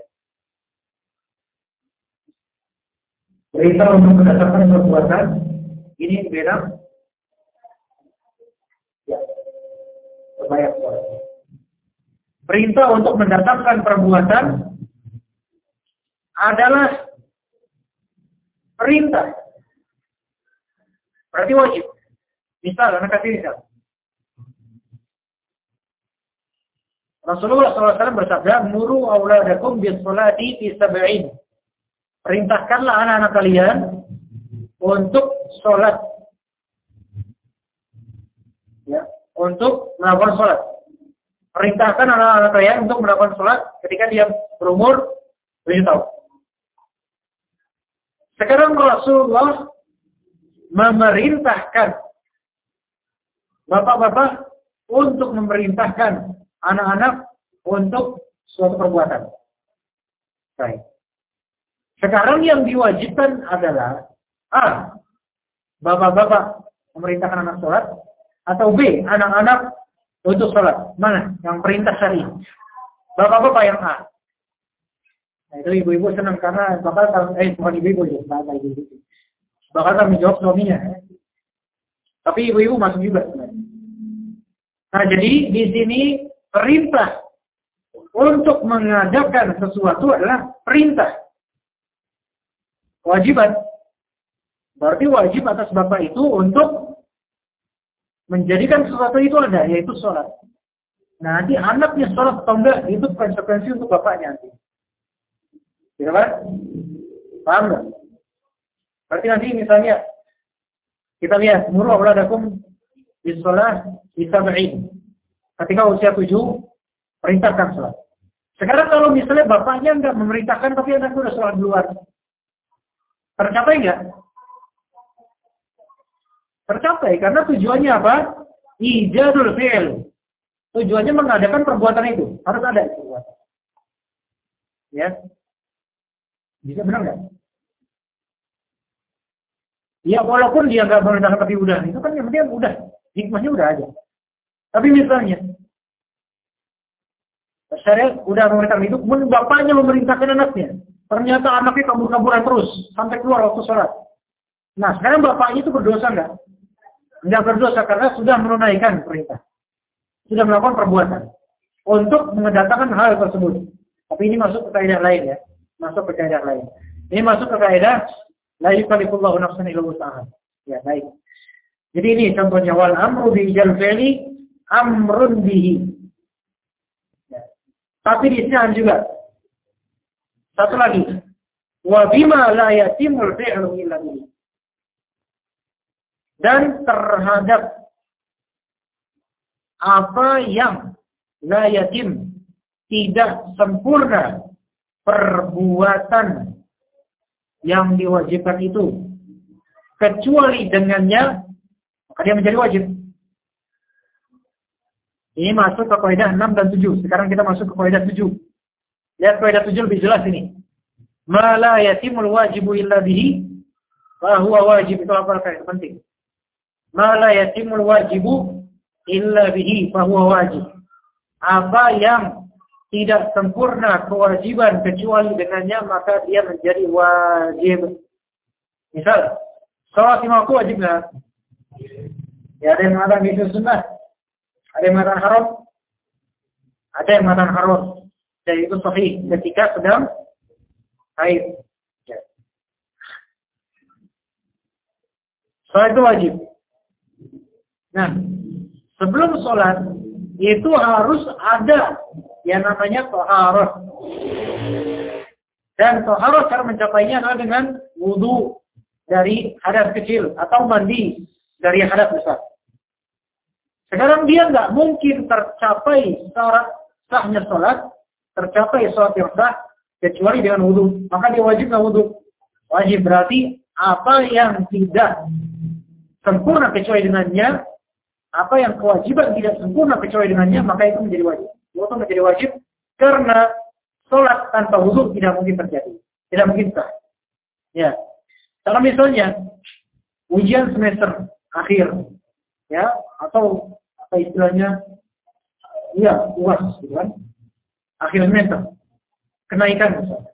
Perintah untuk mendatangkan perbuatan. Ini beda. Ya. Terbayang suaranya. Perintah untuk mendatangkan perbuatan adalah perintah. Berarti wajib. Misal, anak kasih misal. Rasulullah shallallahu alaihi wasallam bersabda, "Muru auladakum bis-sholati fi sab'in." Perintahkanlah anak-anak kalian untuk sholat. Ya, untuk melakukan sholat. Perintahkan anak-anak kalian untuk melakukan sholat ketika dia berumur tujuh tahun. Sekarang Rasulullah memerintahkan bapak-bapak untuk memerintahkan anak-anak untuk suatu perbuatan. Baik. Sekarang yang diwajibkan adalah A. Bapak-bapak memerintahkan anak sholat, atau B. Anak-anak untuk sholat. Mana? Yang perintah syar'i. Bapak-bapak yang A. Nah, itu ibu-ibu senang karena bakal eh bukan ibu-ibu ya, bakal ibu-ibu. Bakal kami jawab suaminya. Ya. Tapi ibu-ibu masuk juga sebenarnya. Nah, jadi di sini perintah untuk mengadakan sesuatu adalah perintah. Kewajiban. Berarti wajib atas bapak itu untuk menjadikan sesuatu itu ada, yaitu sholat. Nah, nanti anaknya sholat atau enggak, itu konsekuensi untuk bapaknya nanti. Tidak kan? Paham nggak? Berarti nanti misalnya, kita lihat, muru auladakum bis-sholat bisab'in. Ketika usia tujuh, perintahkan sholat. Sekarang kalau misalnya bapaknya enggak memerintahkan, tapi anaknya sudah sholat duluan. Tercapai enggak? Tercapai, karena tujuannya apa? Ijadul fi'il. tujuannya mengadakan perbuatan itu. Harus ada perbuatan. Ya. Bisa benar nggak? Ya walaupun dia nggak merendahkan tapi udah, itu kan yang penting udah, hikmahnya udah aja. Tapi misalnya, syariat udah memerintahkan itu, kemudian bapaknya memerintahkan anaknya. Ternyata anaknya kabur-kaburan terus, sampai keluar waktu sholat. Nah sekarang bapaknya itu berdosa nggak? Nggak berdosa karena sudah menunaikan perintah. Sudah melakukan perbuatan. Untuk mendatangkan hal tersebut. Tapi ini masuk ke kaidah lain ya. Masuk ke kaidah lain. Ini masuk ke kaidah la yukallifullahu nafsan illa wus'aha. Ya, baik. Jadi ini contohnya wal amru bi ijal fi'li amrun bihi. Ya. Tapi di sini juga satu lagi. Wa bima la yatimul fi'lu illa bihi. Dan terhadap apa yang la yatim tidak sempurna perbuatan yang diwajibkan itu kecuali dengannya maka dia menjadi wajib. Ini masuk ke kaidah enam dan tujuh. Sekarang kita masuk ke kaidah tujuh. Lihat kaidah tujuh lebih jelas ini. Ma la yatimul wajibu illa bihi fa huwa wajib. Itu apa kaidah penting. Ma la yatimul wajibu illa bihi fa huwa wajib. Apa yang tidak sempurna kewajiban kecuali dengannya maka dia menjadi wajib. Misal, sholat lima waktu wajib nggak? Ya ada yang mengatakan itu sunnah, ada yang mengatakan haram, ada yang mengatakan haram. Dan itu sahih ketika sedang haid. Ya. Sholat itu wajib. Nah, sebelum sholat itu harus ada yang namanya toharoh. Dan toharoh cara mencapainya adalah dengan wudu dari hadas kecil atau mandi dari hadas besar. Sekarang dia nggak mungkin tercapai syarat sahnya sholat, tercapai sholat yang sah kecuali dengan wudu. Maka dia wajib nggak wudu? Wajib berarti apa yang tidak sempurna kecuali dengannya, apa yang kewajiban tidak sempurna kecuali dengannya, maka itu menjadi wajib. Itu menjadi wajib karena sholat tanpa wudu tidak mungkin terjadi, tidak mungkin sah. Ya, kalau misalnya ujian semester akhir, ya, atau apa istilahnya, ya, U A S, gitu kan, akhir semester, kenaikan misalnya.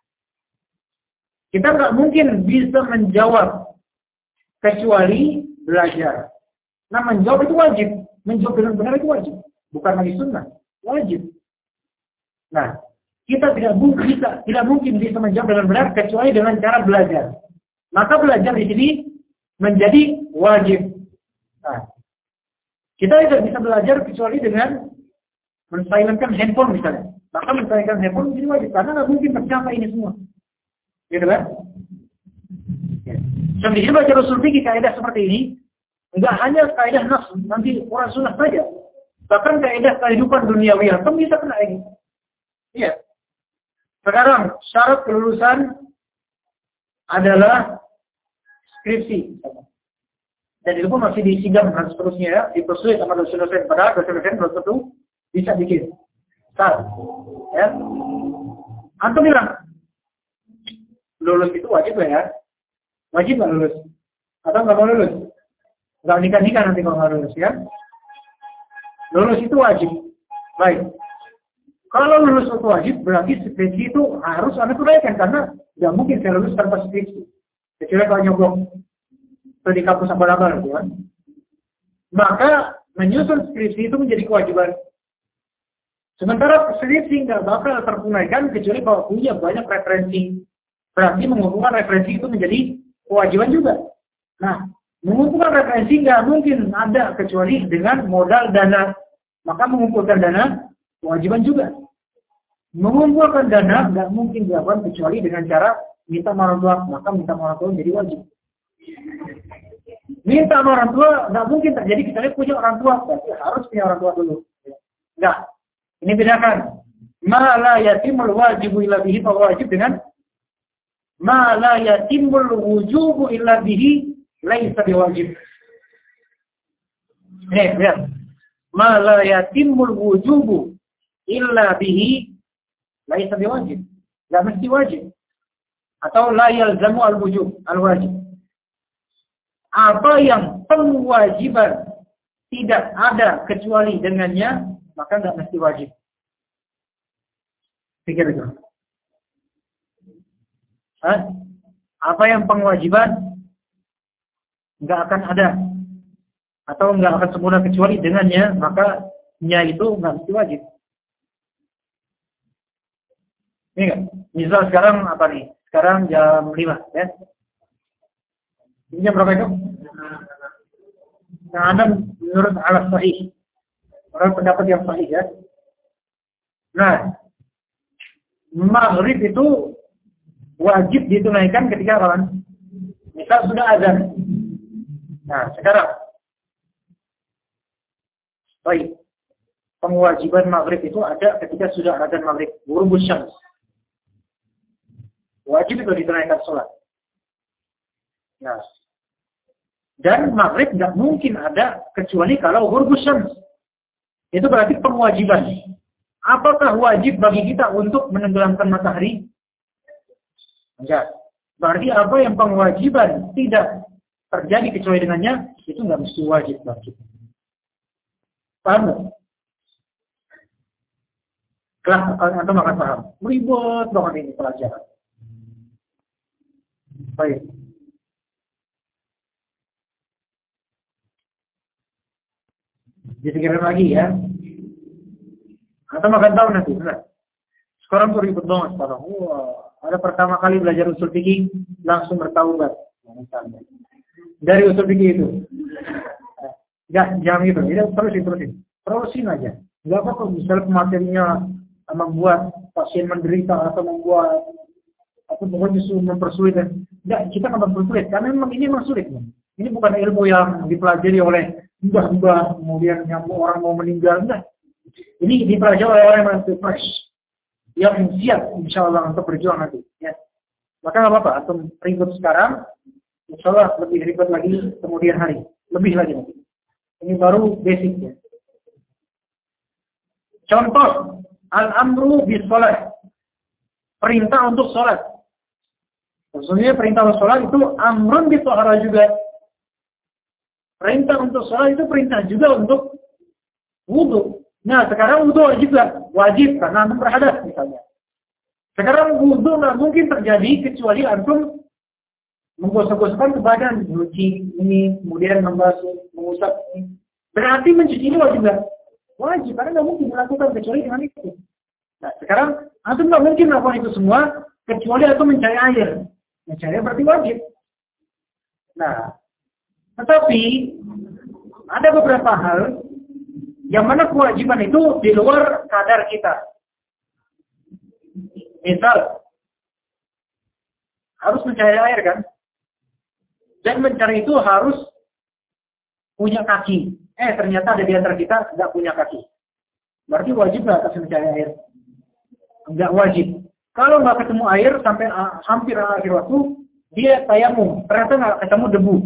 Kita nggak mungkin bisa menjawab kecuali belajar. Nah, menjawab itu wajib, menjawab dengan benar itu wajib, bukan lagi sunnah. Wajib. Nah, kita tidak mungkin bisa, tidak mungkin bisa menjawab dengan benar kecuali dengan cara belajar. Maka belajar di sini menjadi wajib. Nah, kita tidak bisa belajar kecuali dengan mensilentkan handphone misalnya. Maka mensilentkan handphone menjadi wajib karena nggak mungkin tercapai ini semua. Gitu kan? Ya. So, di sini baca usul fikih kaidah seperti ini, enggak hanya kaidah nafs, nanti Quran sunnah saja. Bahkan kaidah kehidupan duniawi yang bisa kena ini. Iya. Sekarang syarat kelulusan adalah skripsi. Dan itu pun masih disidang dan seterusnya ya, dipersulit sama dosen-dosen. Padahal dosen-dosen belum tentu bisa bikin. Syarat. Ya. Antum bilang lulus itu wajib ya? Wajib nggak lulus? Atau nggak mau lulus? Nggak nikah-nikah nanti kalau nggak lulus ya? Lulus itu wajib. Baik. Kalau lulus itu wajib, berarti skripsi itu harus Anda tunaikan. Karena tidak mungkin saya lulus tanpa skripsi. Kecuali kalau nyoblok di kampus abal-abal. Ya. Maka menyusun skripsi itu menjadi kewajiban. Sementara skripsi nggak bakal tertunaikan kecuali kalau punya banyak referensi. Berarti mengumpulkan referensi itu menjadi kewajiban juga. Nah, mengumpulkan referensi nggak mungkin ada kecuali dengan modal dana. Maka mengumpulkan dana kewajiban juga. Mengumpulkan dana nggak mungkin dilakukan kecuali dengan cara minta sama orang tua. Maka minta sama orang tua menjadi wajib. Minta sama orang tua nggak mungkin terjadi kecuali punya orang tua. Berarti harus punya orang tua dulu. Nggak. Ini bedakan. Ma la yatimul wajibu illa bihi, fa wajib dengan ma la yatimul wujubu illa bihi laisa biwajib. Nih, lihat. ma la yatimul wujubu illa bihi laisa biwajib. Enggak mesti wajib. Atau la yalzamu al-wujub, al-wajib. Apa yang pengwajiban tidak ada kecuali dengannya, maka enggak mesti wajib. Pikir itu. Hah? Apa yang pengwajiban enggak akan ada atau enggak akan sempurna kecuali dengannya, maka nya itu enggak mesti wajib. Ini enggak? Misal sekarang apa nih? Sekarang jam lima, ya. Ini jam berapa itu? Yang ada menurut alas sahih. Orang pendapat yang sahih, ya. Nah, maghrib itu wajib ditunaikan ketika kapan? Misal sudah azan. Nah, sekarang. Baik. Pengwajiban maghrib itu ada ketika sudah azan maghrib. Ghurubus syams. Wajib itu ditunaikan sholat. Nah. Dan maghrib tidak mungkin ada kecuali kalau ghurubus syams. Itu berarti pengwajiban. Apakah wajib bagi kita untuk menenggelamkan matahari? Enggak. Berarti apa yang pengwajiban tidak terjadi kecuali dengannya, itu enggak mesti wajib bagi kita. Paham? Kelas atau makan paham. Ribet banget ini pelajaran. Baik. Dipikirin lagi ya. Atau makan tahu nanti. Benar. Sekarang tuh ribet banget sekarang. Wah, ada pertama kali belajar usul fikih langsung bertaubat. Dari usul fikih itu. Enggak, jangan gitu. Jadi terusin, terusin. Terusin aja. Enggak apa-apa misalnya materinya membuat pasien menderita atau membuat atau pokoknya mempersulit. Enggak, kita nggak mempersulit karena memang ini memang sulit. Ini bukan ilmu yang dipelajari oleh mbah-mbah kemudian yang orang mau meninggal. Enggak. Ini dipelajari oleh orang yang masih fresh, yang siap insya Allah untuk berjuang nanti. Ya. Maka nggak apa-apa. Atau ribet sekarang, insya Allah lebih ribet lagi kemudian hari, lebih lagi nanti. Ini baru basicnya. Contoh, al-amru bis sholat. Perintah untuk sholat. Maksudnya perintah untuk sholat itu amrun bis sholat juga. Perintah untuk sholat itu perintah juga untuk wudu. Nah, sekarang wudu juga wajib karena antum berhadas misalnya. Sekarang wudu nggak mungkin terjadi kecuali antum menggosok-gosokkan ke badan, mencuci ini, kemudian membasuh, mengusap ini. Berarti mencuci ini wajib nggak? Wajib, karena nggak mungkin dilakukan kecuali dengan itu. Nah, sekarang antum nggak mungkin melakukan itu semua kecuali antum mencari air. Mencari air berarti wajib. Nah, tetapi ada beberapa hal yang mana kewajiban itu di luar kadar kita. Misal, harus mencari air kan? Dan mencari itu harus punya kaki. Eh, ternyata ada di antara kita tidak punya kaki. Berarti wajib nggak atas mencari air? Enggak wajib. Kalau nggak ketemu air sampai uh, hampir akhir waktu, dia tayamum. Ternyata nggak ketemu debu.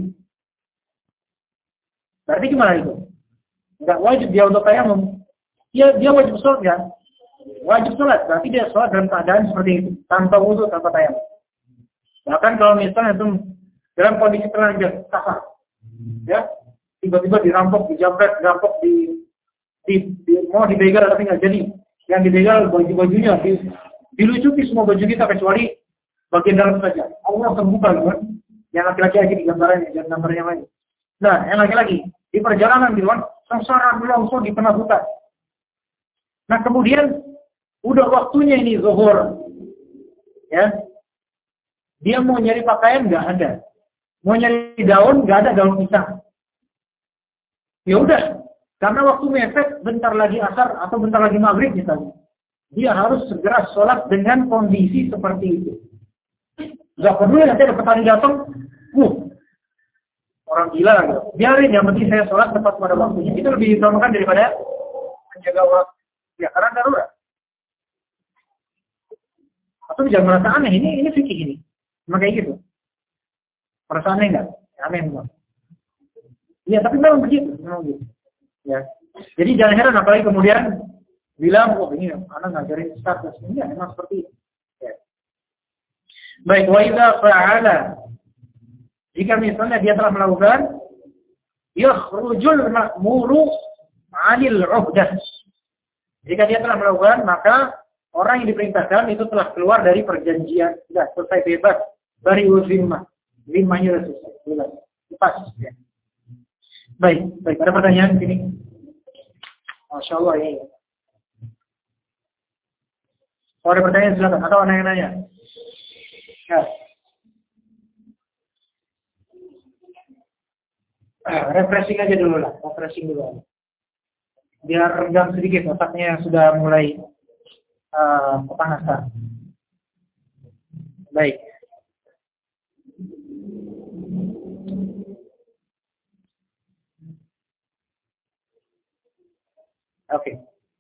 Berarti gimana itu? Enggak wajib dia untuk tayamum. Dia dia wajib sholat kan? Wajib sholat. Berarti dia sholat dalam keadaan seperti itu, tanpa wudu, tanpa tayamum. Bahkan kalau misalnya itu dalam kondisi telanjang, kasar, ya, tiba-tiba dirampok, dijamret, dirampok, di, di, di mau dibegal tapi nggak jadi. Yang dibegal baju-bajunya, di, dilucuti semua baju kita kecuali bagian dalam saja. Allah terbuka kan? Yang laki-laki aja di gambarannya, jangan gambar yang lain. Nah, yang laki-laki di perjalanan di luar sengsara langsung di tengah hutan. Nah, kemudian udah waktunya ini zuhur, ya. Dia mau nyari pakaian nggak ada, mau nyari daun nggak ada daun pisang. Ya udah, karena waktu mepet, bentar lagi asar atau bentar lagi maghrib misalnya, dia harus segera sholat dengan kondisi seperti itu. Gak peduli nanti ada petani datang, uh, orang gila gitu. Biarin, yang penting saya sholat tepat pada waktunya. Itu lebih diutamakan daripada menjaga waktu. Ya karena darurat. Atau jangan merasa aneh, ini ini fikih ini. Memang kayak gitu. Merasa aneh enggak? Aneh memang. Iya, tapi memang begitu, memang begitu. Ya. Jadi jangan heran apalagi kemudian bilang, oh ini anak ngajarin status. Ini ya, memang seperti itu. Ya. Baik, wa idza fa'ala. Jika misalnya dia telah melakukan, yakhrujul ma'muru 'anil 'uhdah. Jika dia telah melakukan, maka orang yang diperintahkan itu telah keluar dari perjanjian, sudah selesai bebas dari uzimah. Zimahnya sudah selesai. Lepas. Ya. Baik, baik. Ada pertanyaan di sini? Masya Allah ya. Kalau ada pertanyaan silakan. Atau ada yang nanya? Ya. Ah, refreshing aja dulu lah. Refreshing dulu. Biar renggang sedikit. Otaknya sudah mulai uh, kepanasan. Baik. Oke. Okay.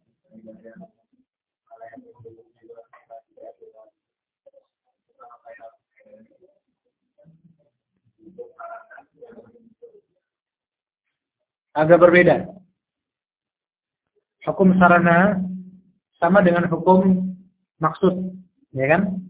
Agak berbeda. Hukum sarana sama dengan hukum maksud, ya kan?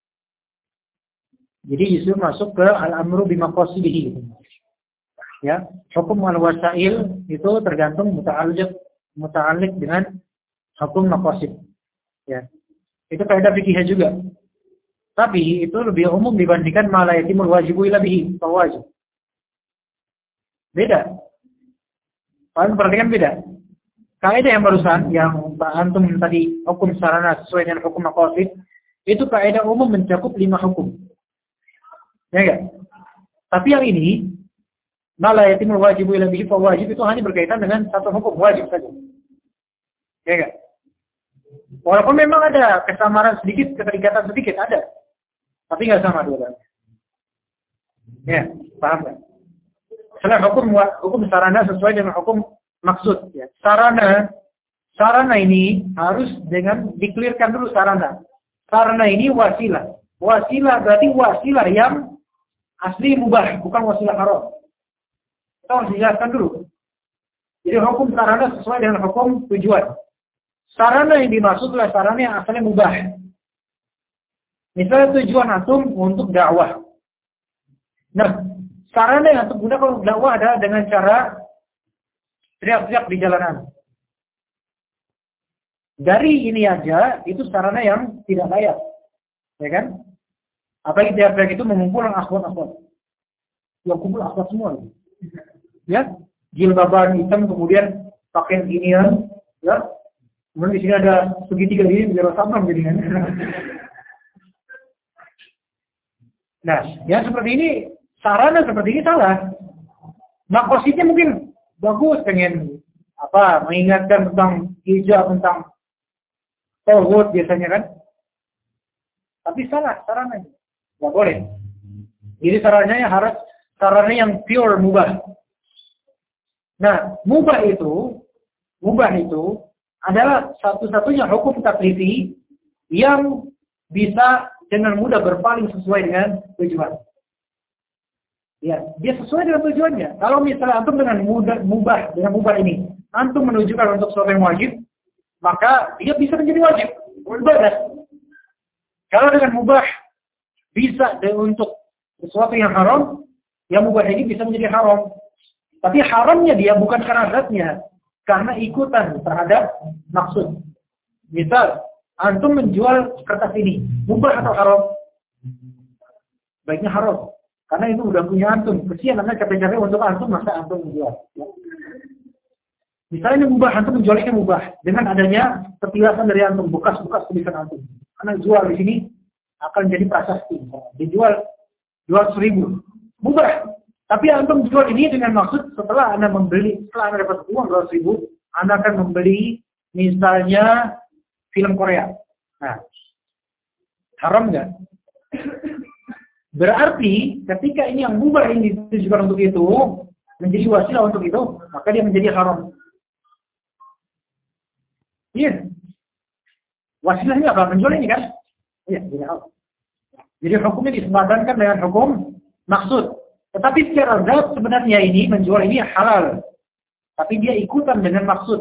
Jadi justru masuk ke al-amru bimaqasidihi. Ya, hukum al-wasail itu tergantung muta'alliq muta'alliq dengan hukum maqasid. Ya. Itu kaidah fikih juga. Tapi itu lebih umum dibandingkan ma la yatimul wajibu illa bihi, wajib. Beda. Kalian perhatikan beda. Kaidah yang barusan yang Pak Antum tadi hukum sarana sesuai dengan hukum maqasid, itu kaidah umum mencakup lima hukum. Ya enggak? Tapi yang ini ma la yatimul wajibu illa bihi, wajib itu hanya berkaitan dengan satu hukum wajib saja. Ya enggak? Walaupun memang ada kesamaran sedikit, keterikatan sedikit ada. Tapi enggak sama dua-duanya. Ya, paham enggak? Selain hukum hukum sarana sesuai dengan hukum maksud, ya. Sarana sarana ini harus dengan dikelirkan dulu sarana. Sarana ini wasilah. Wasilah berarti wasilah yang asli mubah, bukan wasilah haram. Kita harus jelaskan dulu. Jadi hukum sarana sesuai dengan hukum tujuan. Sarana yang dimaksud adalah sarana yang asalnya mubah. Misalnya tujuan antum untuk dakwah. Nah, sarana yang antum gunakan untuk dakwah adalah dengan cara teriak-teriak di jalanan. Dari ini aja, itu sarana yang tidak layak. Ya kan? Apalagi teriak-teriak itu mengumpulkan akhwat-akhwat. Yang kumpul akhwat semua. Ya, jilbaban hitam kemudian pakai ginian, ya. Kemudian di sini ada segitiga ini biar sama jadinya. Nah, yang seperti ini sarana seperti ini salah. Maksudnya mungkin bagus, pengen apa mengingatkan tentang hijab, tentang tauhid biasanya kan. Tapi salah sarananya. Nggak boleh. Jadi sarananya harus sarana yang pure mubah. Nah, mubah itu, mubah itu adalah satu-satunya hukum taklifi yang bisa dengan mudah berpaling sesuai dengan tujuan. Ya, dia sesuai dengan tujuannya. Kalau misalnya antum dengan mudah, mubah, dengan mubah ini, antum menunjukkan untuk sesuatu yang wajib, maka dia bisa menjadi wajib. Ibadah. Kalau dengan mubah bisa untuk sesuatu yang haram, yang mubah ini bisa menjadi haram. Tapi haramnya dia bukan karena zatnya, karena ikutan terhadap maksud. Misal, antum menjual kertas ini, mubah atau haram? Baiknya haram. Karena itu udah punya antum. Kesian anda capek-capek untuk antum, masa antum menjual. Ya. Misalnya ini mubah, antum menjualnya mubah. Dengan adanya petilasan dari antum, bekas-bekas tulisan antum. Karena jual di sini akan jadi prasasti. Dijual dua ratus ribu. Mubah. Tapi antum jual ini dengan maksud setelah anda membeli, setelah anda dapat uang dua ratus ribu, anda akan membeli misalnya film Korea. Nah, haram nggak? Berarti ketika ini yang mubah ini ditujukan untuk itu, menjadi wasilah untuk itu, maka dia menjadi haram. Iya. Wasilahnya apa? Menjual ini kan? Iya, jadi haram. Jadi hukumnya disepadankan dengan hukum maksud. Tetapi secara zat sebenarnya ini menjual ini halal. tapi dia ikutan dengan maksud.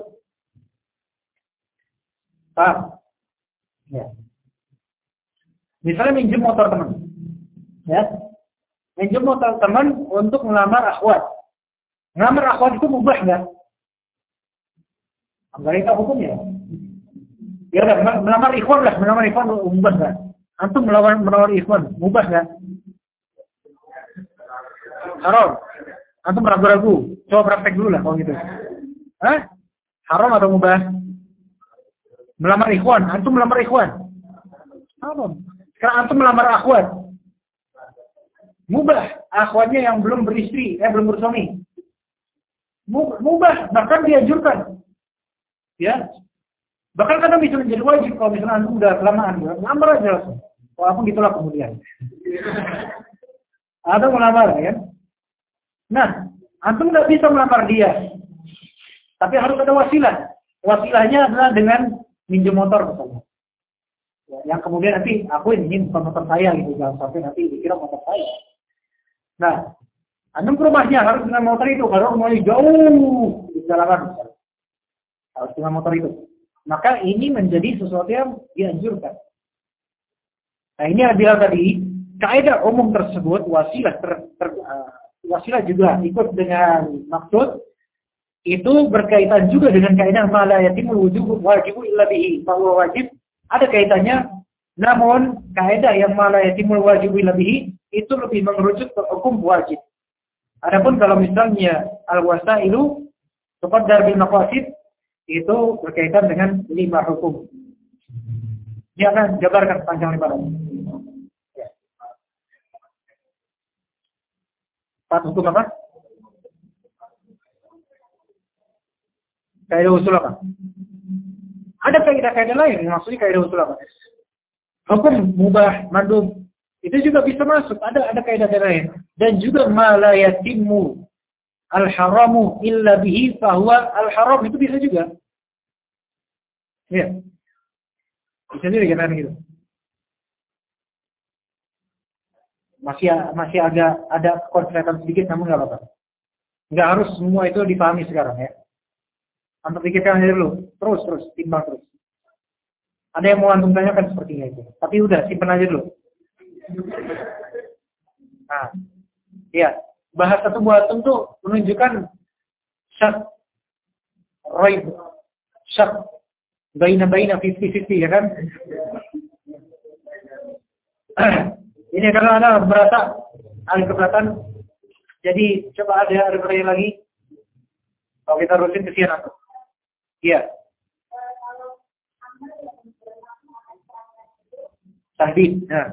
Paham? Ya. Misalnya minjem motor teman. Ya. Minjem motor teman untuk melamar akhwat. Melamar akhwat itu mubah enggak? Enggak ada hukumnya. Ya udah, melamar ikhwan lah, melamar ikhwan mubah enggak? Antum melamar melamar ikhwan mubah enggak? Haram. Antum ragu-ragu. Coba praktek dulu lah kalau gitu. Hah? Haram atau mubah? Melamar ikhwan, antum melamar ikhwan. Haram. Sekarang antum melamar akhwat. Mubah. Akhwatnya yang belum beristri, eh belum bersuami. Mubah, bahkan dianjurkan. Ya. Bahkan kadang bisa menjadi wajib kalau misalnya antum udah kelamaan, melamar aja langsung. Walaupun ditolak kemudian. Atau melamar, ya. Nah, antum nggak bisa melamar dia. Tapi harus ada wasilah. Wasilahnya adalah dengan minjem motor misalnya. Ya, yang kemudian nanti aku ini bukan motor saya gitu, jangan sampai nanti dikira motor saya. Nah, antum ke rumahnya harus dengan motor itu. Kalau rumahnya jauh di jalanan, harus dengan motor itu. Maka ini menjadi sesuatu yang dianjurkan. Nah, ini adalah tadi kaidah umum tersebut, wasilah ter, ter, uh, wasilah juga ikut dengan maksud. Itu berkaitan juga dengan kaidah ma la yatimul wujub wajibu illa bihi. Bahwa wajib ada kaitannya, namun kaidah yang ma la yatimul wajibu illa bihi itu lebih mengerucut ke hukum wajib. Adapun kalau misalnya al-wasailu tuqaddar bil maqasid itu berkaitan dengan lima hukum. Dia akan jabarkan panjang lebar. Ya. Empat hukum apa? Kaidah usul apa? Ada kaidah-kaidah lain, maksudnya kaidah usul apa? Hukum mubah, mandub, itu juga bisa masuk. Ada ada kaidah-kaidah lain. Dan juga ma la yatimmu al-haramu illa bihi fahuwa al-haram, itu bisa juga. Ya. Bisa juga kan gitu. Masih masih agak ada konflikasi sedikit, namun nggak apa-apa. Nggak harus semua itu dipahami sekarang ya. Antum pikirkan aja dulu, terus terus timbang terus. Ada yang mau antum tanyakan sepertinya itu, tapi udah simpan aja dulu. Nah, iya, bahasa tubuh antum tuh menunjukkan syak, raib, syak, baina-baina fifty-fifty ya kan? Ini karena ada berasa ada keberatan, jadi coba ada ada pertanyaan lagi. Kalau kita terusin kesian antum. Iya. Tahdid. Nah.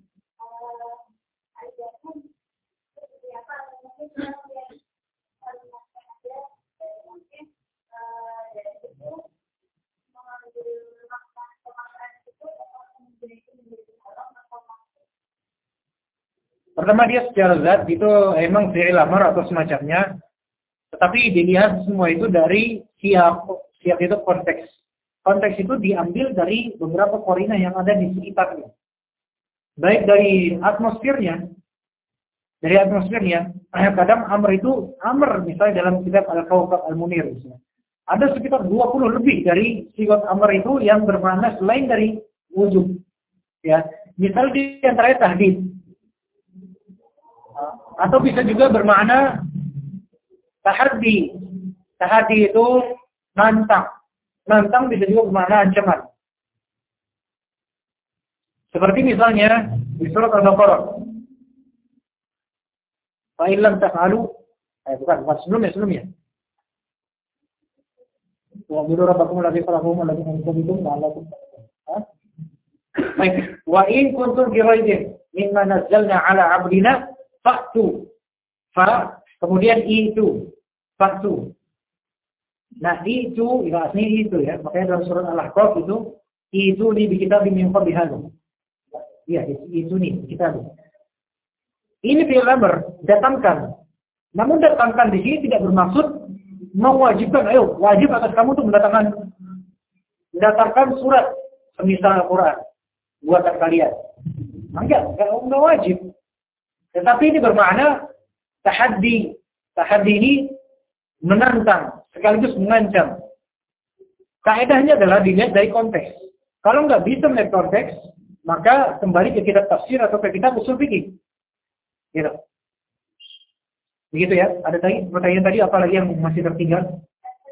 Pertama dia secara zat itu emang fi'il amar atau semacamnya. Tetapi dilihat semua itu dari siap, siap itu konteks. Konteks itu diambil dari beberapa korina yang ada di sekitarnya. Baik dari atmosfernya, dari atmosfernya, kadang amr itu, amr misalnya dalam kitab Al-Kawkab Al-Munir, misalnya, ada sekitar dua puluh lebih dari sifat amr itu yang bermakna selain dari wujud. Ya, misal di antaranya tahdid. Atau bisa juga bermakna tahaddi. Tahaddi itu nantang. Nantang bisa juga bermakna ancaman. Seperti misalnya di surat Al-Baqarah. Fa in lam taf'alu, eh bukan, bukan sebelumnya, sebelumnya. Wa bidu rabbakum alladzi khalaqakum alladzi khalaqakum la'allakum tattaqun. Baik, wa in kuntum fi raibin mimma nazzalna 'ala 'abdina fa'tu. Fa kemudian itu fa'tu. Nah, itu itu asli itu ya. Makanya dalam surat Al-Ahqaf itu itu di kitab min qablihadu. Iya, itu nih kitab. Ini fi'il amr, datangkan. Namun datangkan di sini tidak bermaksud mewajibkan, ayo wajib atas kamu untuk mendatangkan mendatangkan surat semisal Al-Qur'an buatan kalian. Enggak, enggak, enggak wajib. Tetapi ini bermakna tahaddi. Tahaddi ini menantang sekaligus mengancam. Kaedahnya adalah dilihat dari konteks. Kalau nggak bisa melihat konteks, maka kembali ke kitab tafsir atau ke kitab usul fikih. Gitu. Begitu ya. Ada tadi pertanyaan tadi, apalagi yang masih tertinggal?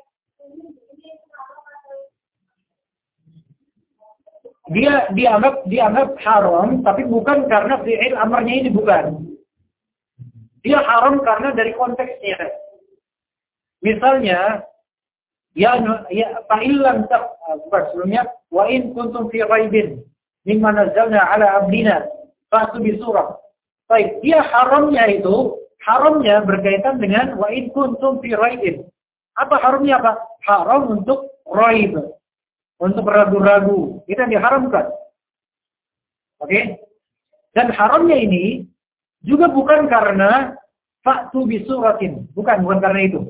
Dia dianggap dianggap haram, tapi bukan karena fi'il amarnya ini, bukan. Dia haram karena dari konteksnya. Misalnya, ya ya fa'ilam tak bukan sebelumnya, wa in kuntum fi raibin mimma nazzalna ala abdina fa'tu bi surah. Baik, dia haramnya itu, haramnya berkaitan dengan wa in kuntum fi raibin. Apa haramnya apa? Haram untuk raib. Untuk ragu-ragu, itu yang diharamkan. Oke? Okay? Dan haramnya ini juga bukan karena fa'tu bisuratin, bukan, bukan karena itu.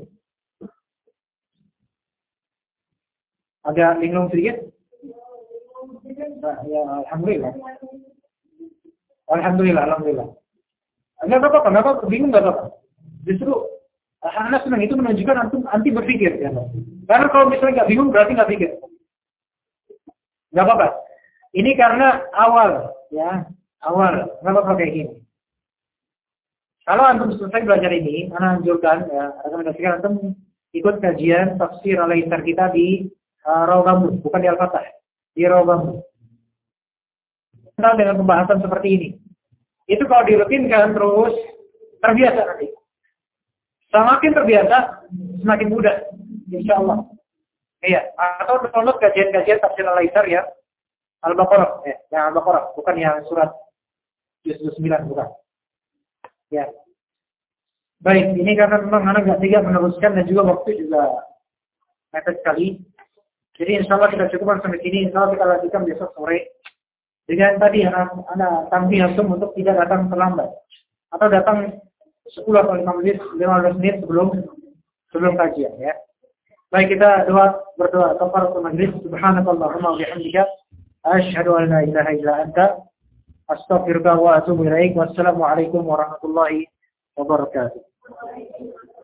Agak linglung sedikit? Nah, ya, alhamdulillah. Alhamdulillah, alhamdulillah. Enggak apa-apa, enggak apa-apa, bingung enggak apa-apa. Justru anak senang itu menunjukkan antum anti berpikir ya. Karena kalau misalnya enggak bingung berarti enggak pikir. Nggak apa-apa. Ini karena awal, ya, awal. Nggak apa-apa kayak gini. Kalau antum selesai belajar ini, anak anjurkan, ya, rekomendasikan antum ikut kajian tafsir al-Aisar kita di uh, Rawbambu, bukan di Al-Fatah, di Rawbambu. Kenal dengan pembahasan seperti ini. Itu kalau dirutinkan terus, terbiasa nanti. Semakin terbiasa, semakin mudah, insya Allah. Iya, atau download kajian-kajian tafsir al-Aisar ya, Al-Baqarah, ya, yang Al-Baqarah, bukan yang surat juz sembilan, bukan. Ya. Baik, ini karena memang anak nggak tiga meneruskan dan juga waktu juga mepet sekali. Jadi insya Allah kita cukupkan sampai sini. Insya Allah kita lanjutkan besok sore dengan tadi anak tampil langsung untuk tidak datang terlambat atau datang sepuluh atau lima menit, lima belas menit sebelum sebelum kajian ya. Baik, kita doa berdoa kafaratul majlis. Subhanakallahumma wa bihamdika asyhadu an la ilaha illa anta astaghfiruka wa atubu ilaik. Wassalamu alaikum warahmatullahi wabarakatuh.